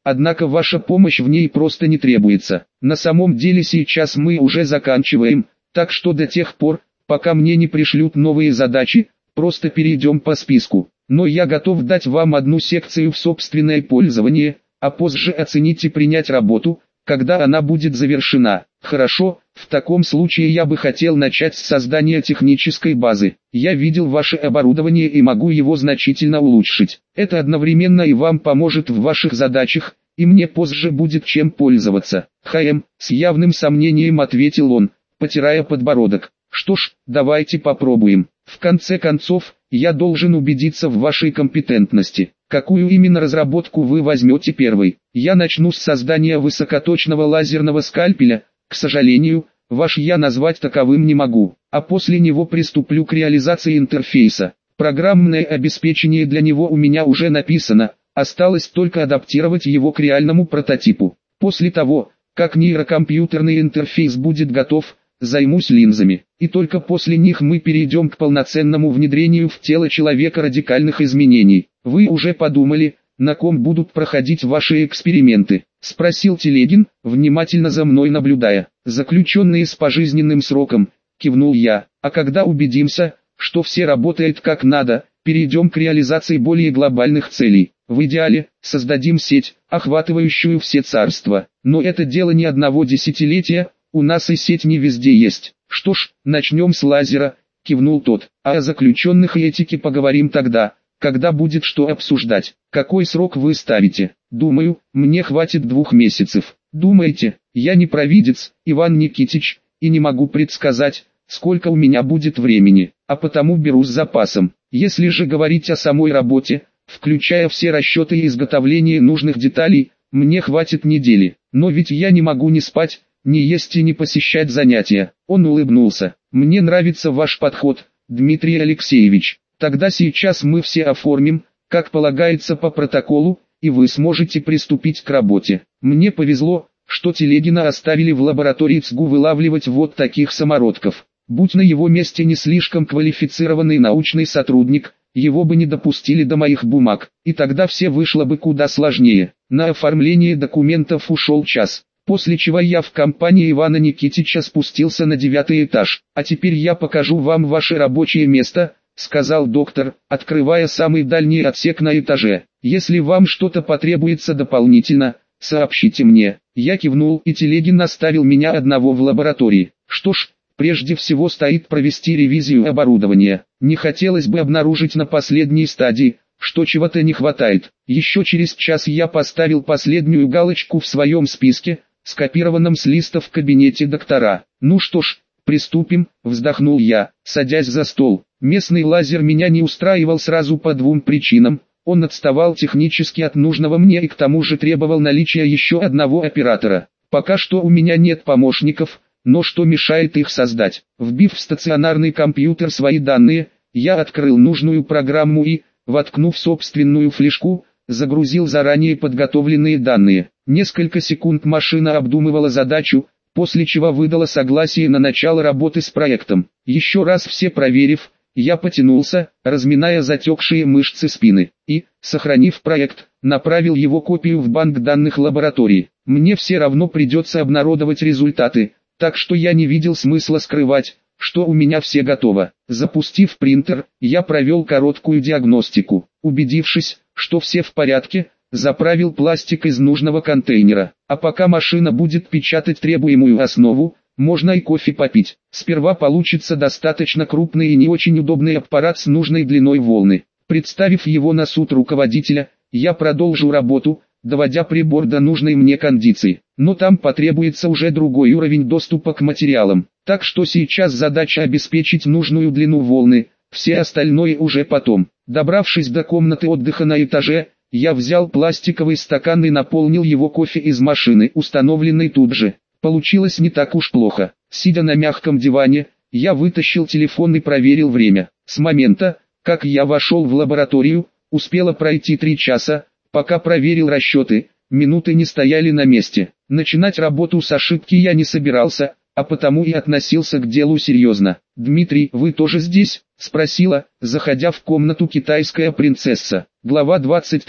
однако ваша помощь в ней просто не требуется. На самом деле сейчас мы уже заканчиваем, так что до тех пор, пока мне не пришлют новые задачи, просто перейдем по списку. Но я готов дать вам одну секцию в собственное пользование, а позже оценить и принять работу, когда она будет завершена. Хорошо, в таком случае я бы хотел начать с создания технической базы. Я видел ваше оборудование и могу его значительно улучшить. Это одновременно и вам поможет в ваших задачах, и мне позже будет чем пользоваться. ХМ, с явным сомнением ответил он, потирая подбородок. Что ж, давайте попробуем. В конце концов, я должен убедиться в вашей компетентности. Какую именно разработку вы возьмете первой? Я начну с создания высокоточного лазерного скальпеля. К сожалению, ваш я назвать таковым не могу, а после него приступлю к реализации интерфейса. Программное обеспечение для него у меня уже написано, осталось только адаптировать его к реальному прототипу. После того, как нейрокомпьютерный интерфейс будет готов, займусь линзами, и только после них мы перейдем к полноценному внедрению в тело человека радикальных изменений. Вы уже подумали, на ком будут проходить ваши эксперименты? Спросил Телегин, внимательно за мной наблюдая. Заключенные с пожизненным сроком, кивнул я, а когда убедимся, что все работает как надо, перейдем к реализации более глобальных целей. В идеале, создадим сеть, охватывающую все царства, но это дело не одного десятилетия, у нас и сеть не везде есть. Что ж, начнем с лазера, кивнул тот, а о заключенных и этике поговорим тогда, когда будет что обсуждать. Какой срок вы ставите? Думаю, мне хватит двух месяцев. Думаете, я не провидец, Иван Никитич, и не могу предсказать, сколько у меня будет времени, а потому беру с запасом. Если же говорить о самой работе, включая все расчеты и изготовление нужных деталей, мне хватит недели. Но ведь я не могу ни спать, ни есть и не посещать занятия. Он улыбнулся. Мне нравится ваш подход, Дмитрий Алексеевич. Тогда сейчас мы все оформим, как полагается по протоколу, и вы сможете приступить к работе. Мне повезло, что Телегина оставили в лаборатории ЦГУ вылавливать вот таких самородков. Будь на его месте не слишком квалифицированный научный сотрудник, его бы не допустили до моих бумаг, и тогда все вышло бы куда сложнее. На оформление документов ушел час, после чего я в компании Ивана Никитича спустился на девятый этаж. А теперь я покажу вам ваше рабочее место, сказал доктор, открывая самый дальний отсек на этаже. Если вам что-то потребуется дополнительно, сообщите мне. Я кивнул, и Телегин оставил меня одного в лаборатории. Что ж, прежде всего стоит провести ревизию оборудования. Не хотелось бы обнаружить на последней стадии, что чего-то не хватает. Еще через час я поставил последнюю галочку в своем списке, скопированном с листа в кабинете доктора. Ну что ж, приступим, вздохнул я, садясь за стол. Местный лазер меня не устраивал сразу по двум причинам. Он отставал технически от нужного мне и к тому же требовал наличия еще одного оператора. Пока что у меня нет помощников, но что мешает их создать? Вбив в стационарный компьютер свои данные, я открыл нужную программу и, воткнув собственную флешку, загрузил заранее подготовленные данные. Несколько секунд машина обдумывала задачу, после чего выдала согласие на начало работы с проектом. Еще раз все проверив, я потянулся, разминая затекшие мышцы спины, и, сохранив проект, направил его копию в банк данных лаборатории. Мне все равно придется обнародовать результаты, так что я не видел смысла скрывать, что у меня все готово. Запустив принтер, я провел короткую диагностику. Убедившись, что все в порядке, заправил пластик из нужного контейнера. А пока машина будет печатать требуемую основу, можно и кофе попить. Сперва получится достаточно крупный и не очень удобный аппарат с нужной длиной волны. Представив его на суд руководителя, я продолжу работу, доводя прибор до нужной мне кондиции. Но там потребуется уже другой уровень доступа к материалам. Так что сейчас задача обеспечить нужную длину волны, все остальное уже потом. Добравшись до комнаты отдыха на этаже, я взял пластиковый стакан и наполнил его кофе из машины, установленной тут же. Получилось не так уж плохо. Сидя на мягком диване, я вытащил телефон и проверил время. С момента, как я вошел в лабораторию, успело пройти три часа, пока проверил расчеты, минуты не стояли на месте. Начинать работу с ошибки я не собирался, а потому и относился к делу серьезно. «Дмитрий, вы тоже здесь?» – спросила, заходя в комнату китайская принцесса. Глава двадцать три.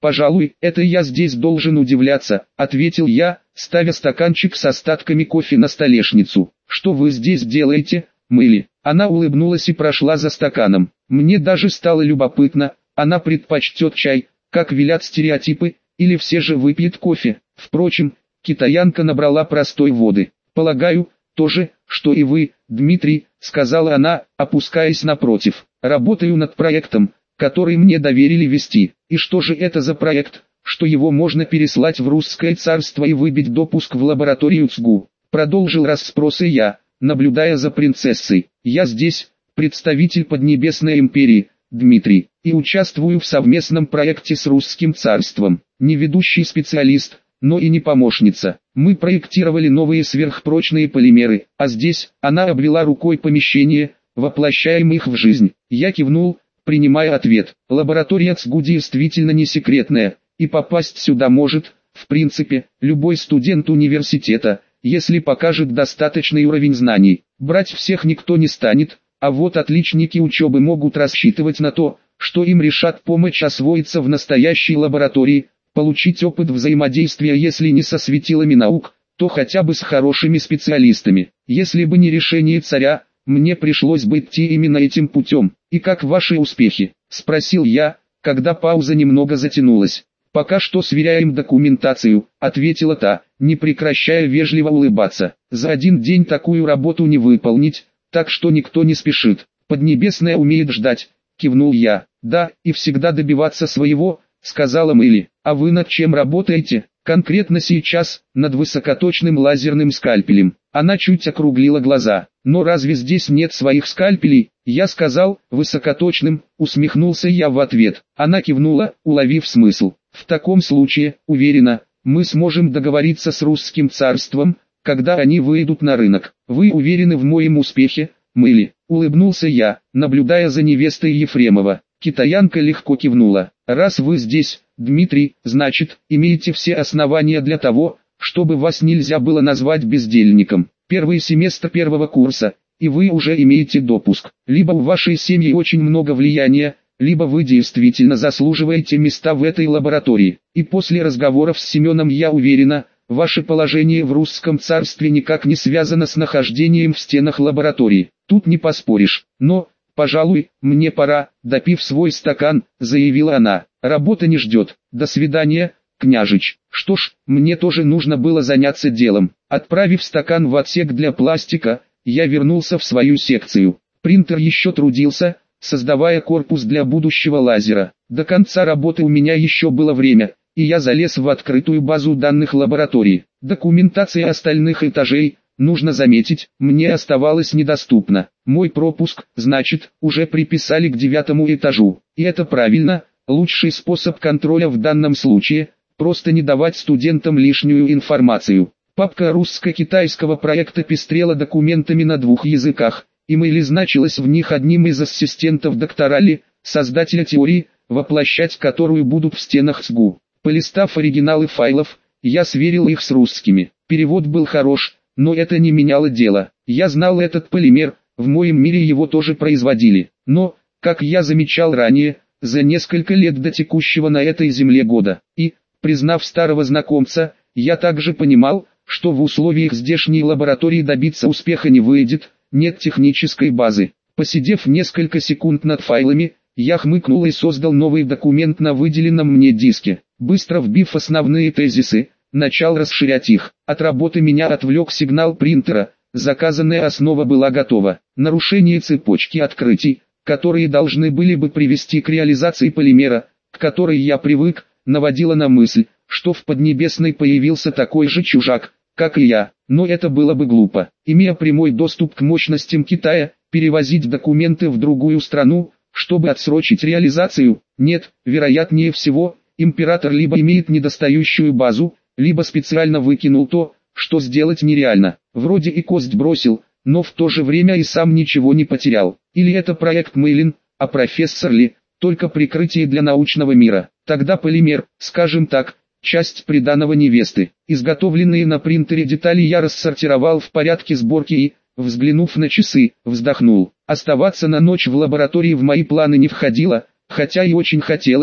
«Пожалуй, это я здесь должен удивляться», — ответил я, ставя стаканчик с остатками кофе на столешницу. «Что вы здесь делаете, Мэйли?» Она улыбнулась и прошла за стаканом. Мне даже стало любопытно, она предпочтет чай, как велят стереотипы, или все же выпьет кофе. Впрочем, китаянка набрала простой воды. «Полагаю, то же, что и вы, Дмитрий», — сказала она, опускаясь напротив. «Работаю над проектом, который мне доверили вести. И что же это за проект, что его можно переслать в русское царство и выбить допуск в лабораторию ЦГУ?» Продолжил расспросы я, наблюдая за принцессой. «Я здесь, представитель Поднебесной империи, Дмитрий, и участвую в совместном проекте с русским царством. Не ведущий специалист, но и не помощница. Мы проектировали новые сверхпрочные полимеры, а здесь», она обвела рукой помещение, «воплощаем их в жизнь». Я кивнул, принимая ответ. «Лаборатория ЦГУ действительно не секретная, и попасть сюда может, в принципе, любой студент университета, если покажет достаточный уровень знаний. Брать всех никто не станет, а вот отличники учебы могут рассчитывать на то, что им решат помочь освоиться в настоящей лаборатории, получить опыт взаимодействия, если не со светилами наук, то хотя бы с хорошими специалистами. Если бы не решение царя, мне пришлось бы идти именно этим путем. И как ваши успехи?» — спросил я, когда пауза немного затянулась. «Пока что сверяем документацию», — ответила та, не прекращая вежливо улыбаться. «За один день такую работу не выполнить, так что никто не спешит. Поднебесная умеет ждать», — кивнул я. «Да, и всегда добиваться своего», — сказала Мэйли. «А вы над чем работаете?» «Конкретно сейчас, над высокоточным лазерным скальпелем». Она чуть округлила глаза. «Но разве здесь нет своих скальпелей?» Я сказал, «высокоточным», усмехнулся я в ответ. Она кивнула, уловив смысл. «В таком случае, уверена, мы сможем договориться с русским царством, когда они выйдут на рынок. Вы уверены в моем успехе, Мэйли?» Улыбнулся я, наблюдая за невестой Ефремова. Китаянка легко кивнула. «Раз вы здесь, Дмитрий, значит, имеете все основания для того, чтобы вас нельзя было назвать бездельником. Первый семестр первого курса, и вы уже имеете допуск. Либо у вашей семьи очень много влияния, либо вы действительно заслуживаете места в этой лаборатории. И после разговоров с Семеном я уверена, ваше положение в русском царстве никак не связано с нахождением в стенах лаборатории. Тут не поспоришь. Но, пожалуй, мне пора», — допив свой стакан, заявила она. «Работа не ждет. До свидания, княжич». Что ж, мне тоже нужно было заняться делом. Отправив стакан в отсек для пластика, я вернулся в свою секцию. Принтер еще трудился, создавая корпус для будущего лазера. До конца работы у меня еще было время, и я залез в открытую базу данных лаборатории. Документация остальных этажей, нужно заметить, мне оставалась недоступна. Мой пропуск, значит, уже приписали к девятому этажу. И это правильно, лучший способ контроля в данном случае – просто не давать студентам лишнюю информацию. Папка русско-китайского проекта пестрела документами на двух языках, и Мэйли значилась в них одним из ассистентов доктора Ли, создателя теории, воплощать которую будут в стенах ЦГУ. Полистав оригиналы файлов, я сверил их с русскими. Перевод был хорош, но это не меняло дело. Я знал этот полимер, в моем мире его тоже производили. Но, как я замечал ранее, за несколько лет до текущего на этой земле года. И, признав старого знакомца, я также понимал, что в условиях здешней лаборатории добиться успеха не выйдет, нет технической базы. Посидев несколько секунд над файлами, я хмыкнул и создал новый документ на выделенном мне диске. Быстро вбив основные тезисы, начал расширять их. От работы меня отвлек сигнал принтера, заказанная основа была готова. Нарушение цепочки открытий, которые должны были бы привести к реализации полимера, к которой я привык, наводило на мысль, что в Поднебесной появился такой же чужак, как и я. Но это было бы глупо. Имея прямой доступ к мощностям Китая, перевозить документы в другую страну, чтобы отсрочить реализацию? Нет, вероятнее всего, император либо имеет недостающую базу, либо специально выкинул то, что сделать нереально. Вроде и кость бросил, но в то же время и сам ничего не потерял. Или это проект Мэйлин, а профессор Ли – только прикрытие для научного мира. Тогда полимер, скажем так, часть приданого невесты. Изготовленные на принтере детали я рассортировал в порядке сборки и, взглянув на часы, вздохнул. Оставаться на ночь в лаборатории в мои планы не входило, хотя и очень хотелось,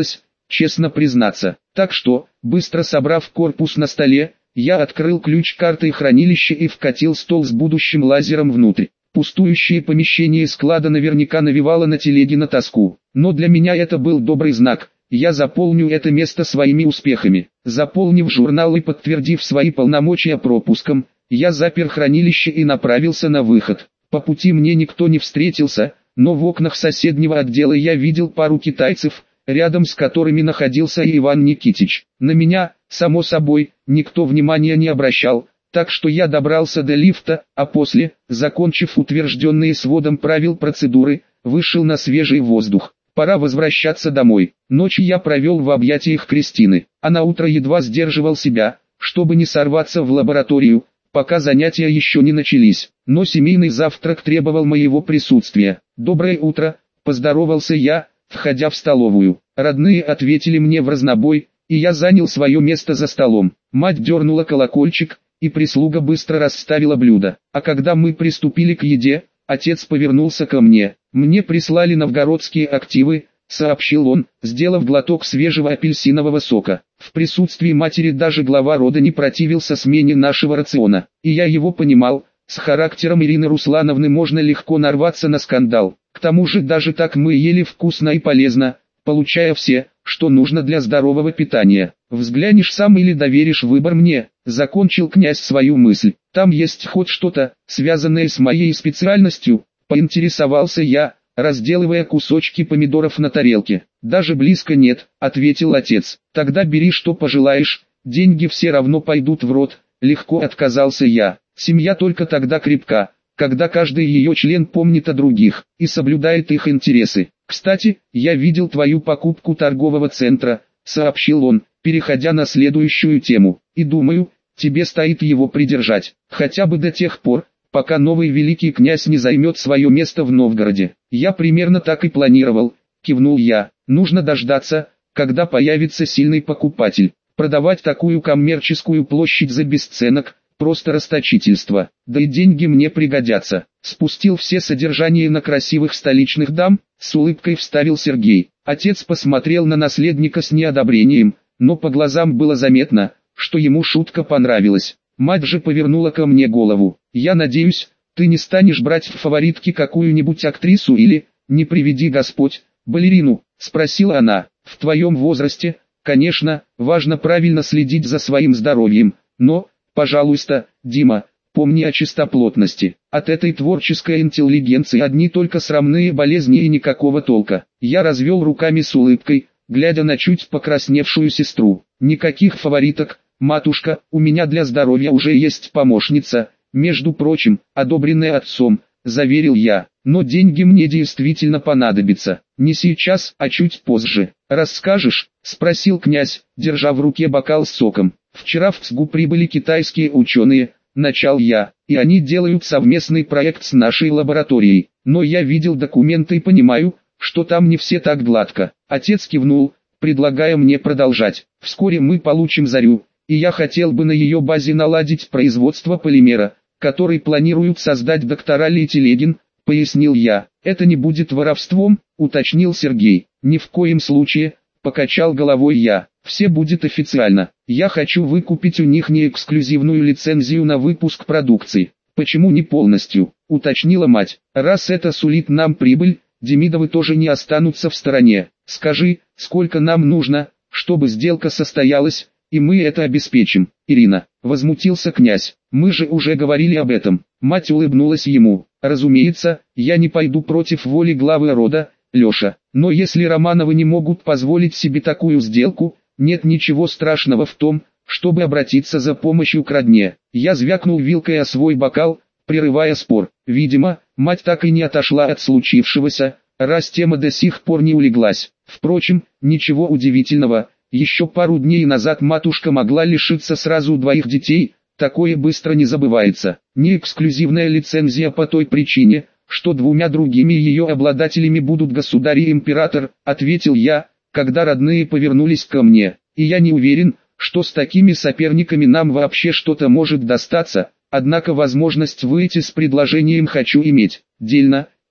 честно признаться. Так что, быстро собрав корпус на столе, я открыл ключ карты хранилища и вкатил стол с будущим лазером внутрь. Пустующее помещение склада наверняка навевало на Телегина тоску. Но для меня это был добрый знак. Я заполню это место своими успехами. Заполнив журнал и подтвердив свои полномочия пропуском, я запер хранилище и направился на выход. По пути мне никто не встретился, но в окнах соседнего отдела я видел пару китайцев, рядом с которыми находился и Иван Никитич. На меня, само собой, никто внимания не обращал, так что я добрался до лифта, а после, закончив утвержденные сводом правил процедуры, вышел на свежий воздух. Пора возвращаться домой. Ночь я провел в объятиях Кристины, а на утро едва сдерживал себя, чтобы не сорваться в лабораторию, пока занятия еще не начались. Но семейный завтрак требовал моего присутствия. «Доброе утро», – поздоровался я, входя в столовую. Родные ответили мне в разнобой, и я занял свое место за столом. Мать дернула колокольчик, и прислуга быстро расставила блюда. А когда мы приступили к еде, отец повернулся ко мне. «Мне прислали новгородские активы», — сообщил он, сделав глоток свежего апельсинового сока. В присутствии матери даже глава рода не противился смене нашего рациона. И я его понимал, с характером Ирины Руслановны можно легко нарваться на скандал. К тому же даже так мы ели вкусно и полезно, получая все, что нужно для здорового питания. «Взглянешь сам или доверишь выбор мне», — закончил князь свою мысль. «Там есть хоть что-то, связанное с моей специальностью», — поинтересовался я, разделывая кусочки помидоров на тарелке. «Даже близко нет», — ответил отец. «Тогда бери что пожелаешь, деньги все равно пойдут в рот», — легко отказался я. «Семья только тогда крепка, когда каждый ее член помнит о других и соблюдает их интересы. Кстати, я видел твою покупку торгового центра», — сообщил он, переходя на следующую тему. «И думаю, тебе стоит его придержать, хотя бы до тех пор, пока новый великий князь не займет свое место в Новгороде». «Я примерно так и планировал», — кивнул я. «Нужно дождаться, когда появится сильный покупатель. Продавать такую коммерческую площадь за бесценок — просто расточительство. Да и деньги мне пригодятся». Спустил все содержание на красивых столичных дам, с улыбкой вставил Сергей. Отец посмотрел на наследника с неодобрением, но по глазам было заметно, что ему шутка понравилась. Мать же повернула ко мне голову. «Я надеюсь, ты не станешь брать в фаворитки какую-нибудь актрису или, не приведи Господь, балерину?» — спросила она. «В твоем возрасте, конечно, важно правильно следить за своим здоровьем, но, пожалуйста, Дима, помни о чистоплотности. От этой творческой интеллигенции одни только срамные болезни и никакого толка». Я развел руками с улыбкой, глядя на чуть покрасневшую сестру. «Никаких фавориток, матушка, у меня для здоровья уже есть помощница, между прочим, одобренная отцом», — заверил я. «Но деньги мне действительно понадобятся. Не сейчас, а чуть позже. Расскажешь?» — спросил князь, держа в руке бокал с соком. «Вчера в ЦГУ прибыли китайские ученые», — начал я, «и они делают совместный проект с нашей лабораторией. Но я видел документы и понимаю, что там не все так гладко». Отец кивнул, предлагая мне продолжать. «Вскоре мы получим Зарю, и я хотел бы на ее базе наладить производство полимера, который планируют создать доктора Ли и Телегин», — пояснил я. «Это не будет воровством», — уточнил Сергей. «Ни в коем случае», — покачал головой я. «Все будет официально. Я хочу выкупить у них не эксклюзивную лицензию на выпуск продукции». «Почему не полностью?» — уточнила мать. «Раз это сулит нам прибыль, Демидовы тоже не останутся в стороне. Скажи, сколько нам нужно, чтобы сделка состоялась, и мы это обеспечим». «Ирина», — возмутился князь, — «мы же уже говорили об этом». Мать улыбнулась ему. «Разумеется, я не пойду против воли главы рода, Леша. Но если Романовы не могут позволить себе такую сделку, нет ничего страшного в том, чтобы обратиться за помощью к родне». Я звякнул вилкой о свой бокал, прерывая спор. Видимо, мать так и не отошла от случившегося, раз тема до сих пор не улеглась. Впрочем, ничего удивительного, еще пару дней назад матушка могла лишиться сразу двоих детей, такое быстро не забывается. Не эксклюзивная лицензия по той причине, что двумя другими ее обладателями будут государь и император, ответил я, когда родные повернулись ко мне. И я не уверен, что с такими соперниками нам вообще что-то может достаться, однако возможность выйти с предложением хочу иметь. «Дельно»,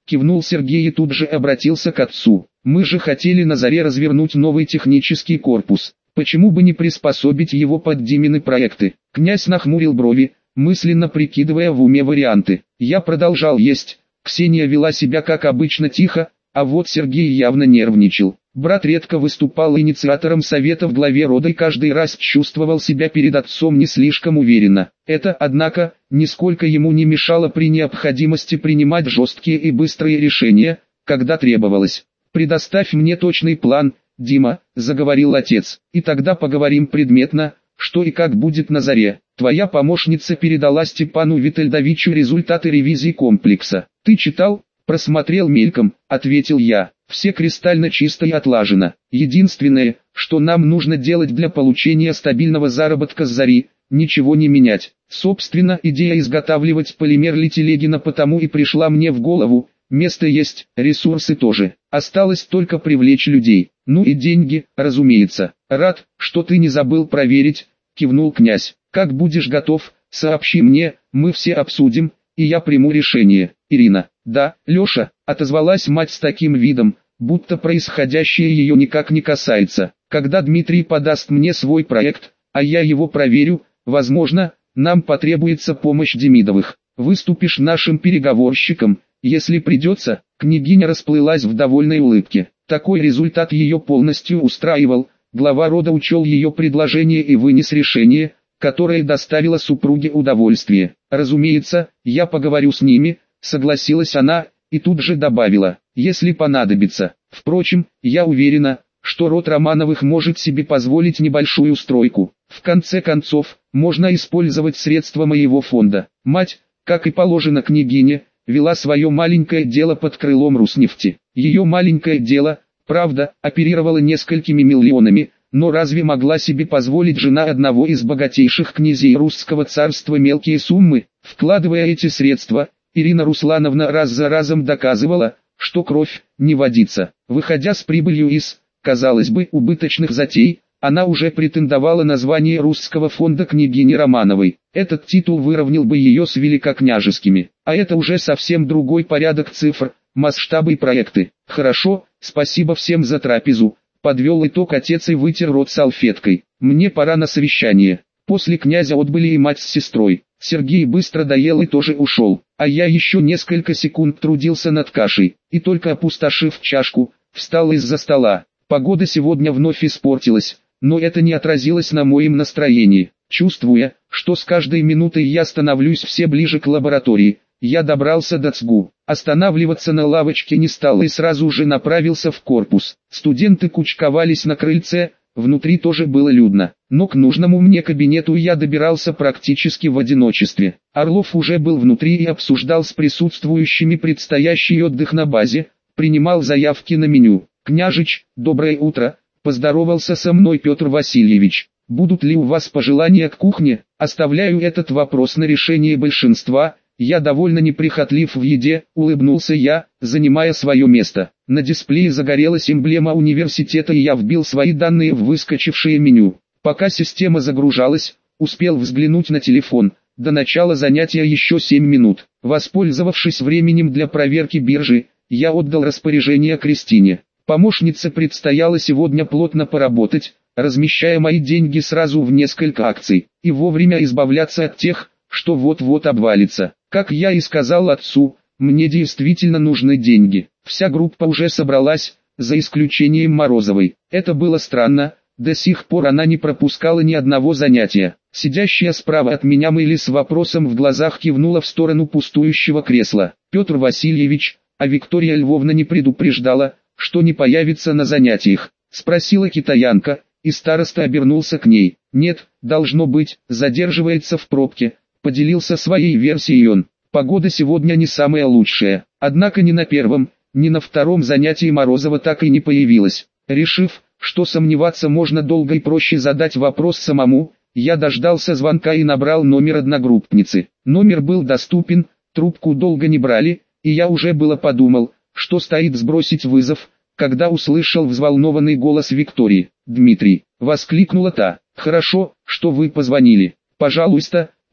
кивнул Сергей и тут же обратился к отцу. Мы же хотели на заре развернуть новый технический корпус. Почему бы не приспособить его под Димины проекты? Князь нахмурил брови, мысленно прикидывая в уме варианты. Я продолжал есть. Ксения вела себя как обычно тихо, а вот Сергей явно нервничал. Брат редко выступал инициатором совета в главе рода и каждый раз чувствовал себя перед отцом не слишком уверенно. Это, однако, нисколько ему не мешало при необходимости принимать жесткие и быстрые решения, когда требовалось. «Предоставь мне точный план, Дима», — заговорил отец, — «и тогда поговорим предметно, что и как будет на заре. Твоя помощница передала Степану Витальдовичу результаты ревизии комплекса. Ты читал?» «Просмотрел мельком», — ответил я. «Все кристально чисто и отлажено. Единственное, что нам нужно делать для получения стабильного заработка с зари, ничего не менять». Собственно, идея изготавливать полимер литилегина потому и пришла мне в голову. Место есть, ресурсы тоже. Осталось только привлечь людей. Ну и деньги, разумеется. «Рад, что ты не забыл проверить», — кивнул князь. «Как будешь готов, сообщи мне, мы все обсудим, и я приму решение». «Ирина». «Да, Леша», — отозвалась мать с таким видом, будто происходящее ее никак не касается. «Когда Дмитрий подаст мне свой проект, а я его проверю, возможно, нам потребуется помощь Демидовых. Выступишь нашим переговорщиком, если придется». Княгиня расплылась в довольной улыбке. Такой результат ее полностью устраивал. Глава рода учел ее предложение и вынес решение, которое доставило супруге удовольствие. «Разумеется, я поговорю с ними», — согласилась она, и тут же добавила, «если понадобится. Впрочем, я уверена, что род Романовых может себе позволить небольшую стройку. В конце концов, можно использовать средства моего фонда». Мать, как и положено княгине, вела свое маленькое дело под крылом Руснефти. Ее маленькое дело, правда, оперировало несколькими миллионами, но разве могла себе позволить жена одного из богатейших князей русского царства мелкие суммы? Вкладывая эти средства, Ирина Руслановна раз за разом доказывала, что кровь не водится. Выходя с прибылью из, казалось бы, убыточных затей, она уже претендовала на звание русского фонда княгини Романовой. Этот титул выровнял бы ее с великокняжескими. А это уже совсем другой порядок цифр, масштабы и проекты. «Хорошо, спасибо всем за трапезу», — подвел итог отец и вытер рот салфеткой. «Мне пора на совещание». После князя отбыли и мать с сестрой. Сергей быстро доел и тоже ушел, а я еще несколько секунд трудился над кашей, и только опустошив чашку, встал из-за стола. Погода сегодня вновь испортилась, но это не отразилось на моем настроении. Чувствуя, что с каждой минутой я становлюсь все ближе к лаборатории, я добрался до ЦГУ. Останавливаться на лавочке не стал и сразу же направился в корпус. Студенты кучковались на крыльце, внутри тоже было людно, но к нужному мне кабинету я добирался практически в одиночестве. Орлов уже был внутри и обсуждал с присутствующими предстоящий отдых на базе, принимал заявки на меню. «Княжич, доброе утро», — поздоровался со мной Петр Васильевич. «Будут ли у вас пожелания к кухне? Оставляю этот вопрос на решение большинства. Я довольно неприхотлив в еде», — улыбнулся я, занимая свое место. На дисплее загорелась эмблема университета и я вбил свои данные в выскочившее меню. Пока система загружалась, успел взглянуть на телефон. До начала занятия еще семь минут. Воспользовавшись временем для проверки биржи, я отдал распоряжение Кристине. Помощнице предстояло сегодня плотно поработать, размещая мои деньги сразу в несколько акций, и вовремя избавляться от тех, что вот-вот обвалится. Как я и сказал отцу, мне действительно нужны деньги. Вся группа уже собралась, за исключением Морозовой. Это было странно, до сих пор она не пропускала ни одного занятия. Сидящая справа от меня Мэйли с вопросом в глазах кивнула в сторону пустующего кресла. «Петр Васильевич, а Виктория Львовна не предупреждала, что не появится на занятиях?» — спросила китаянка, и староста обернулся к ней. «Нет, должно быть, задерживается в пробке», — поделился своей версией он. «Погода сегодня не самая лучшая». Однако ни на первом, ни на втором занятии Морозова так и не появилась. Решив, что сомневаться можно долго и проще задать вопрос самому, я дождался звонка и набрал номер одногруппницы. Номер был доступен, трубку долго не брали, и я уже было подумал, что стоит сбросить вызов, когда услышал взволнованный голос Виктории. «Дмитрий!» — воскликнула та. «Хорошо, что вы позвонили. Пожалуйста,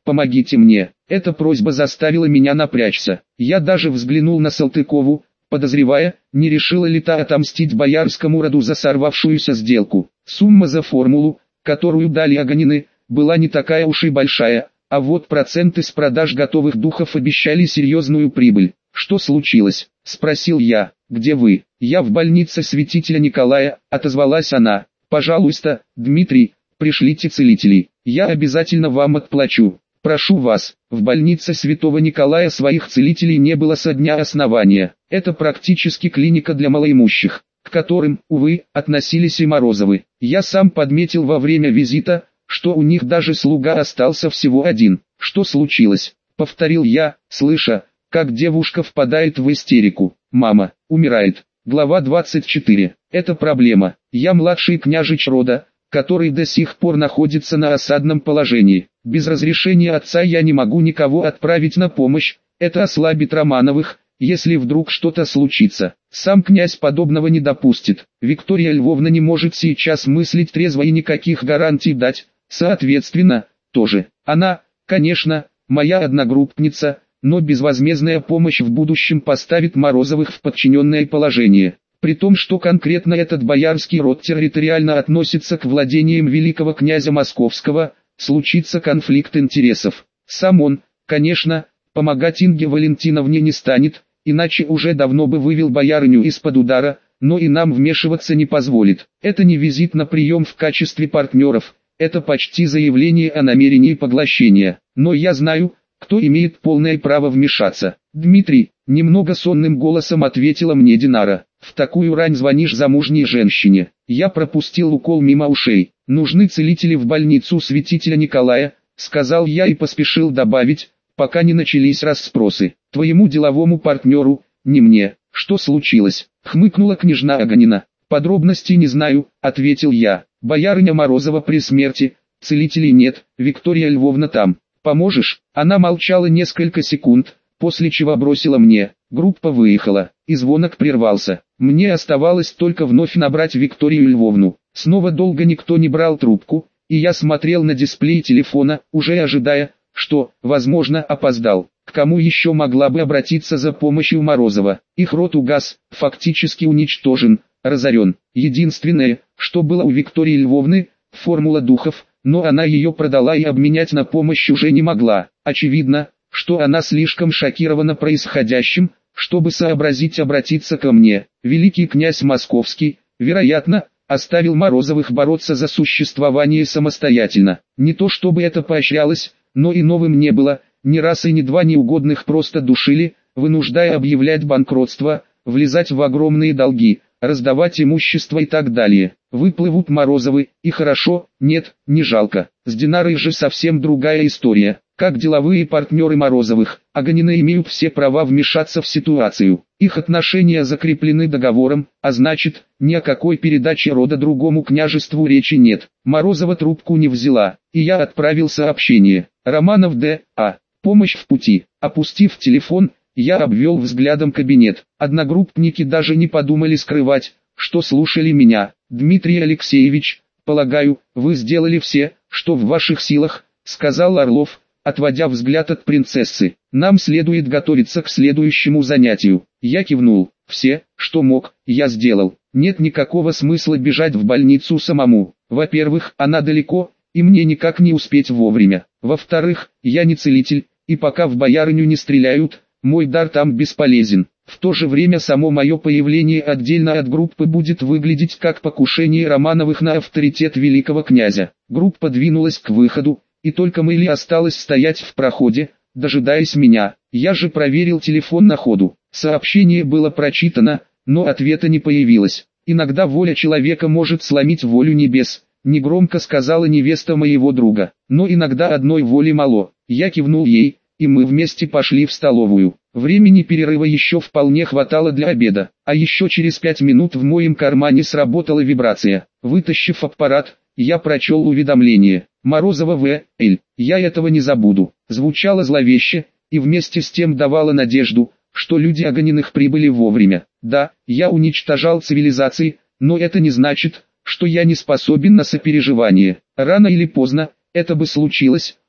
помогите мне». Эта просьба заставила меня напрячься. Я даже взглянул на Салтыкову, подозревая, не решила ли та отомстить боярскому роду за сорвавшуюся сделку. Сумма за формулу, которую дали Оганины, была не такая уж и большая, а вот проценты с продаж готовых духов обещали серьезную прибыль. «Что случилось?» – спросил я. «Где вы?» «Я в больнице святителя Николая», – отозвалась она. «Пожалуйста, Дмитрий, пришлите целителей, я обязательно вам отплачу. Прошу вас». В больнице святого Николая своих целителей не было со дня основания. Это практически клиника для малоимущих, к которым, увы, относились и Морозовы. Я сам подметил во время визита, что у них даже слуга остался всего один. «Что случилось?» – повторил я, слыша, как девушка впадает в истерику. «Мама умирает». Глава двадцать четыре. Это проблема. Я младший княжич рода, который до сих пор находится на осадном положении. Без разрешения отца я не могу никого отправить на помощь, это ослабит Романовых, если вдруг что-то случится. Сам князь подобного не допустит. Виктория Львовна не может сейчас мыслить трезво и никаких гарантий дать, соответственно, тоже. Она, конечно, моя одногруппница, но безвозмездная помощь в будущем поставит Морозовых в подчиненное положение. При том, что конкретно этот боярский род территориально относится к владениям великого князя Московского, случится конфликт интересов. Сам он, конечно, помогать Инге Валентиновне не станет, иначе уже давно бы вывел боярыню из-под удара, но и нам вмешиваться не позволит. Это не визит на прием в качестве партнеров, это почти заявление о намерении поглощения. Но я знаю, кто имеет полное право вмешаться. «Дмитрий», — немного сонным голосом ответила мне Динара, — «в такую рань звонишь замужней женщине». Я пропустил укол мимо ушей. «Нужны целители в больницу святителя Николая», — сказал я и поспешил добавить, пока не начались расспросы. «Твоему деловому партнеру, не мне». «Что случилось?» — хмыкнула княжна Оганина. «Подробностей не знаю», — ответил я. «Боярыня Морозова при смерти, целителей нет, Виктория Львовна там. Поможешь?» Она молчала несколько секунд, после чего бросила мне. Группа выехала, и звонок прервался. Мне оставалось только вновь набрать Викторию Львовну. Снова долго никто не брал трубку, и я смотрел на дисплей телефона, уже ожидая, что, возможно, опоздал. К кому еще могла бы обратиться за помощью Морозова? Их род угас, фактически уничтожен, разорен. Единственное, что было у Виктории Львовны, формула духов, но она ее продала и обменять на помощь уже не могла. Очевидно, что она слишком шокирована происходящим, чтобы сообразить обратиться ко мне. Великий князь Московский, вероятно, оставил Морозовых бороться за существование самостоятельно. Не то чтобы это поощрялось, но и новым не было. Ни раз и ни два неугодных просто душили, вынуждая объявлять банкротство, влезать в огромные долги, раздавать имущество и так далее. Выплывут Морозовы, и хорошо, нет, не жалко. С Динарой же совсем другая история. Как деловые партнеры Морозовых, Оганины имеют все права вмешаться в ситуацию. Их отношения закреплены договором, а значит, ни о какой передаче рода другому княжеству речи нет. Морозова трубку не взяла, и я отправил сообщение. Романов Д. А. Помощь в пути. Опустив телефон, я обвел взглядом кабинет. Одногруппники даже не подумали скрывать, что слушали меня. «Дмитрий Алексеевич, полагаю, вы сделали все, что в ваших силах», — сказал Орлов, отводя взгляд от принцессы. «Нам следует готовиться к следующему занятию». Я кивнул. «Все, что мог, я сделал. Нет никакого смысла бежать в больницу самому. Во-первых, она далеко, и мне никак не успеть вовремя. Во-вторых, я не целитель, и пока в боярыню не стреляют, мой дар там бесполезен. В то же время само мое появление отдельно от группы будет выглядеть как покушение Романовых на авторитет великого князя». Группа двинулась к выходу, и только Мэйли осталась стоять в проходе, дожидаясь меня. Я же проверил телефон на ходу. Сообщение было прочитано, но ответа не появилось. «Иногда воля человека может сломить волю небес», — негромко сказала невеста моего друга. «Но иногда одной воли мало». Я кивнул ей, и мы вместе пошли в столовую. Времени перерыва еще вполне хватало для обеда, а еще через пять минут в моем кармане сработала вибрация. Вытащив аппарат, я прочел уведомление. «Морозова В. Л. Я этого не забуду». Звучало зловеще, и вместе с тем давало надежду, что люди Оганиных прибыли вовремя. Да, я уничтожал цивилизации, но это не значит, что я не способен на сопереживание. Рано или поздно, это бы случилось,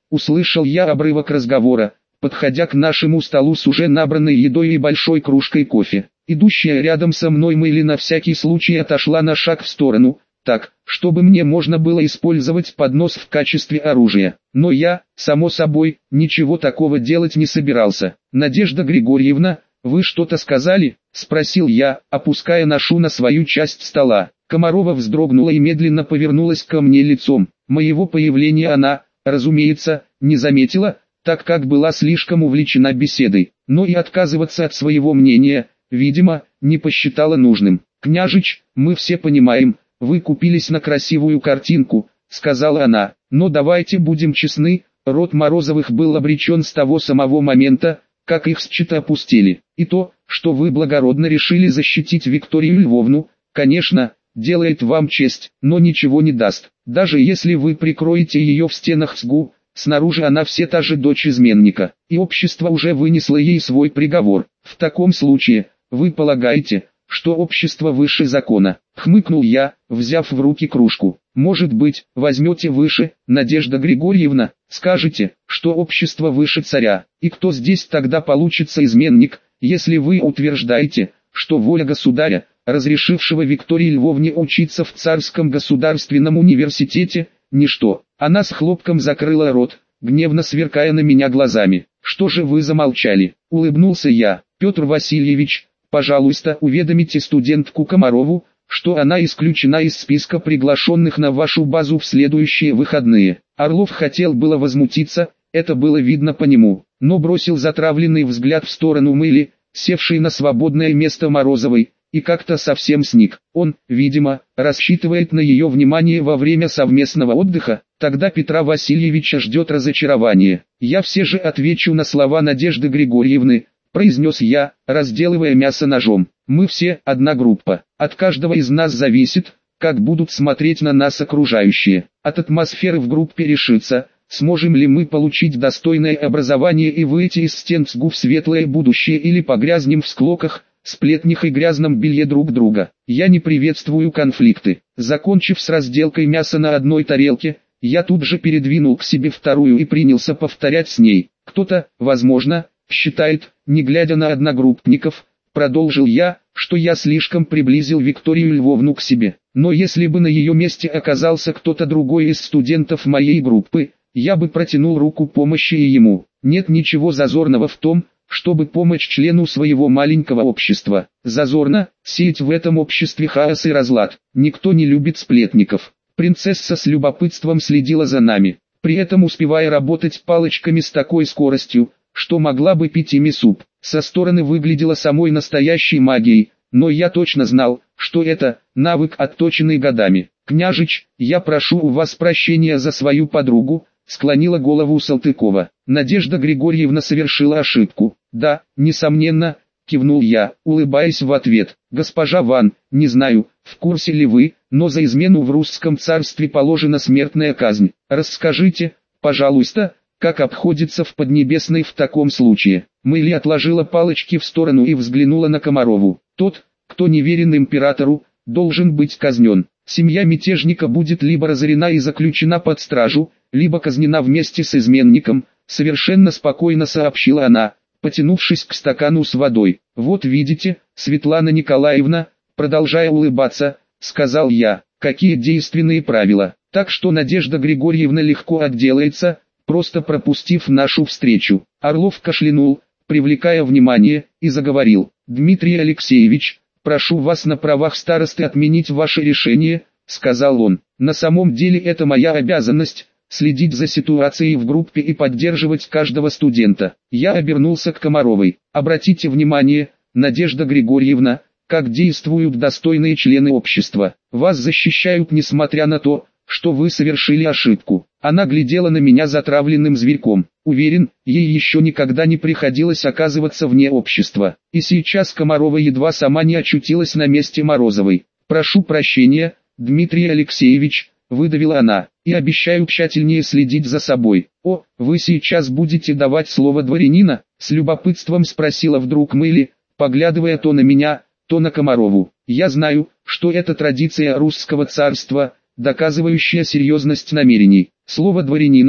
услышал я обрывок разговора, подходя к нашему столу с уже набранной едой и большой кружкой кофе. Идущая рядом со мной Мэйли на всякий случай отошла на шаг в сторону, так, чтобы мне можно было использовать поднос в качестве оружия. Но я, само собой, ничего такого делать не собирался. «Надежда Григорьевна, вы что-то сказали?» – спросил я, опуская ношу на свою часть стола. Комарова вздрогнула и медленно повернулась ко мне лицом. Моего появления она, разумеется, не заметила, так как была слишком увлечена беседой, но и отказываться от своего мнения, видимо, не посчитала нужным. «Княжич, мы все понимаем, вы купились на красивую картинку», — сказала она, — «но давайте будем честны, род Морозовых был обречен с того самого момента, как их счета опустили. И то, что вы благородно решили защитить Викторию Львовну, конечно, делает вам честь, но ничего не даст. Даже если вы прикроете ее в стенах СГУ, снаружи она все та же дочь изменника, и общество уже вынесло ей свой приговор. В таком случае, вы полагаете, что общество выше закона?» — хмыкнул я, взяв в руки кружку. «Может быть, возьмете выше, Надежда Григорьевна, скажете, что общество выше царя, и кто здесь тогда получится изменник, если вы утверждаете, что воля государя, разрешившего Виктории Львовне учиться в Царском государственном университете, ничто». Она с хлопком закрыла рот, гневно сверкая на меня глазами. «Что же вы замолчали?» — улыбнулся я. «Петр Васильевич, пожалуйста, уведомите студентку Комарову, что она исключена из списка приглашенных на вашу базу в следующие выходные». Орлов хотел было возмутиться, это было видно по нему, но бросил затравленный взгляд в сторону Мэйли, севшей на свободное место Морозовой, и как-то совсем сник. Он, видимо, рассчитывает на ее внимание во время совместного отдыха, тогда Петра Васильевича ждет разочарование. «Я все же отвечу на слова Надежды Григорьевны», — произнес я, разделывая мясо ножом. «Мы все одна группа. От каждого из нас зависит, как будут смотреть на нас окружающие. От атмосферы в группе решится, сможем ли мы получить достойное образование и выйти из стен СГУ в светлое будущее, или погрязнем в склоках, сплетнях и грязном белье друг друга. Я не приветствую конфликты». Закончив с разделкой мяса на одной тарелке, я тут же передвинул к себе вторую и принялся повторять с ней. «Кто-то, возможно, считает, не глядя на одногруппников, продолжил я, что я слишком приблизил Викторию Львовну к себе. Но если бы на ее месте оказался кто-то другой из студентов моей группы, я бы протянул руку помощи и ему. Нет ничего зазорного в том, чтобы помочь члену своего маленького общества. Зазорно сеять в этом обществе хаос и разлад. Никто не любит сплетников». Принцесса с любопытством следила за нами, при этом успевая работать палочками с такой скоростью, что могла бы пить ими суп. Со стороны выглядела самой настоящей магией, но я точно знал, что это навык, отточенный годами. «Княжич, я прошу у вас прощения за свою подругу», — склонила голову Салтыкова. «Надежда Григорьевна совершила ошибку». «Да, несомненно», — кивнул я, улыбаясь в ответ. «Госпожа Ван, не знаю, в курсе ли вы, но за измену в русском царстве положена смертная казнь. Расскажите, пожалуйста, как обходится в Поднебесной в таком случае». Мэйли отложила палочки в сторону и взглянула на Комарову. «Тот, кто не верен императору, должен быть казнен. Семья мятежника будет либо разорена и заключена под стражу, либо казнена вместе с изменником», — совершенно спокойно сообщила она, потянувшись к стакану с водой. «Вот видите, Светлана Николаевна», — продолжая улыбаться, сказал я, — «какие действенные правила. Так что Надежда Григорьевна легко отделается, просто пропустив нашу встречу». Орлов кашлянул, привлекая внимание, и заговорил. «Дмитрий Алексеевич, прошу вас на правах старосты отменить ваше решение», — сказал он. «На самом деле это моя обязанность — следить за ситуацией в группе и поддерживать каждого студента». Я обернулся к Комаровой. «Обратите внимание, Надежда Григорьевна, как действуют достойные члены общества. Вас защищают несмотря на то, что вы совершили ошибку». Она глядела на меня затравленным зверьком. Уверен, ей еще никогда не приходилось оказываться вне общества. И сейчас Комарова едва сама не очутилась на месте Морозовой. «Прошу прощения, Дмитрий Алексеевич», — выдавила она, — «и обещаю тщательнее следить за собой». «О, вы сейчас будете давать слово дворянина?» — с любопытством спросила вдруг Мэйли, поглядывая то на меня, то на Комарову. «Я знаю, что это традиция русского царства, доказывающая серьезность намерений». «Слово дворянина», —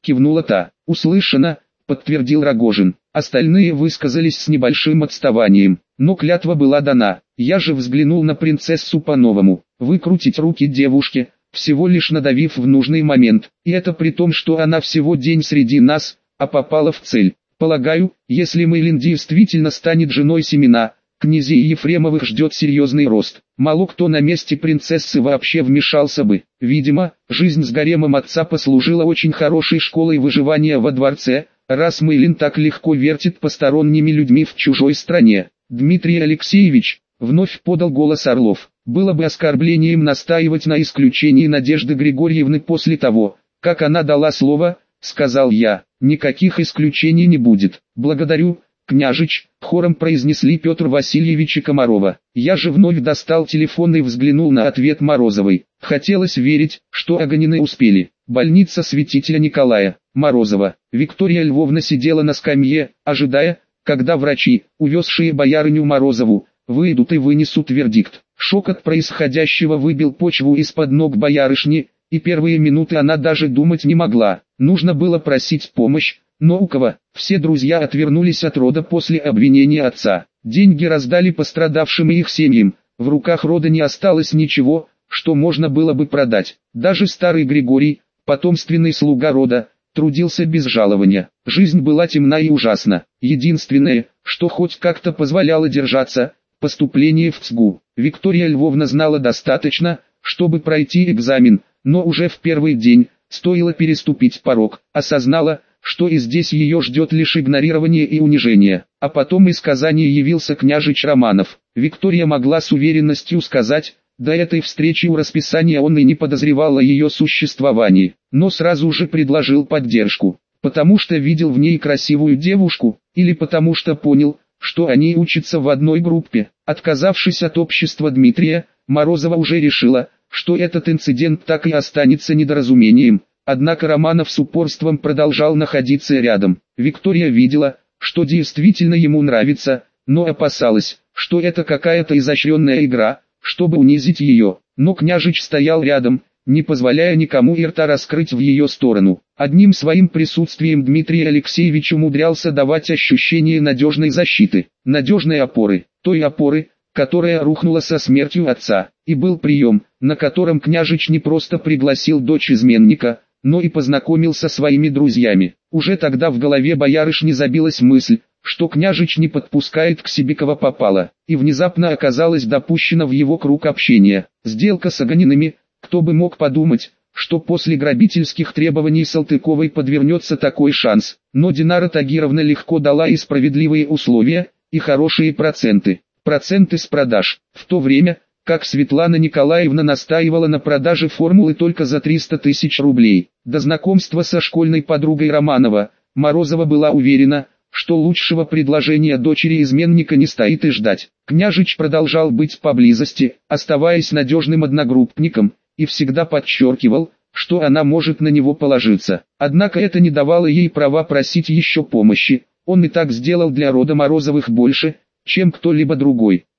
кивнула та. «Услышано», — подтвердил Рогожин. Остальные высказались с небольшим отставанием, но клятва была дана. Я же взглянул на принцессу по-новому. Выкрутить руки девушке, всего лишь надавив в нужный момент, и это при том, что она всего день среди нас, а попала в цель. Полагаю, если Мэйлин действительно станет женой Семена, князей Ефремовых ждет серьезный рост. Мало кто на месте принцессы вообще вмешался бы. Видимо, жизнь с гаремом отца послужила очень хорошей школой выживания во дворце, раз Мэйлин так легко вертит посторонними людьми в чужой стране. «Дмитрий Алексеевич», — вновь подал голос Орлов, — «было бы оскорблением настаивать на исключении Надежды Григорьевны после того, как она дала слово», — сказал я. «Никаких исключений не будет. Благодарю, княжич», — хором произнесли Петр Васильевич и Комарова. Я же вновь достал телефон и взглянул на ответ Морозовой. Хотелось верить, что Огонины успели. Больница святителя Николая, Морозова. Виктория Львовна сидела на скамье, ожидая, когда врачи, увезшие боярыню Морозову, выйдут и вынесут вердикт. Шок от происходящего выбил почву из-под ног боярышни, и первые минуты она даже думать не могла. Нужно было просить помощь, но у кого? Все друзья отвернулись от рода после обвинения отца. Деньги раздали пострадавшим и их семьям, в руках рода не осталось ничего, что можно было бы продать. Даже старый Григорий, потомственный слуга рода, трудился без жалования. Жизнь была темна и ужасна. Единственное, что хоть как-то позволяло держаться, поступление в ЦГУ. Виктория Львовна знала достаточно, чтобы пройти экзамен, но уже в первый день, стоило переступить порог, осознала, что и здесь ее ждет лишь игнорирование и унижение. А потом из Казани явился княжич Романов. Виктория могла с уверенностью сказать, до этой встречи у расписания он и не подозревал о ее существовании, но сразу же предложил поддержку, потому что видел в ней красивую девушку, или потому что понял, что они учатся в одной группе. Отказавшись от общества Дмитрия, Морозова уже решила, что этот инцидент так и останется недоразумением. Однако Романов с упорством продолжал находиться рядом. Виктория видела, что действительно ему нравится, но опасалась, что это какая-то изощренная игра, чтобы унизить ее. Но княжич стоял рядом, не позволяя никому и рта раскрыть в ее сторону. Одним своим присутствием Дмитрий Алексеевич умудрялся давать ощущение надежной защиты, надежной опоры, той опоры, которая рухнула со смертью отца. И был прием, на котором княжич не просто пригласил дочь изменника, но и познакомился со своими друзьями. Уже тогда в голове боярышни забилась мысль, что княжич не подпускает к себе кого попало, и внезапно оказалась допущена в его круг общения. Сделка с Огонинами, кто бы мог подумать, что после грабительских требований Салтыковой подвернется такой шанс. Но Динара Тагировна легко дала и справедливые условия, и хорошие проценты. Проценты с продаж. В то время, как Светлана Николаевна настаивала на продаже формулы только за триста тысяч рублей. До знакомства со школьной подругой Романова, Морозова была уверена, что лучшего предложения дочери изменника не стоит и ждать. Княжич продолжал быть поблизости, оставаясь надежным одногруппником, и всегда подчеркивал, что она может на него положиться. Однако это не давало ей права просить еще помощи, он и так сделал для рода Морозовых больше, чем кто-либо другой.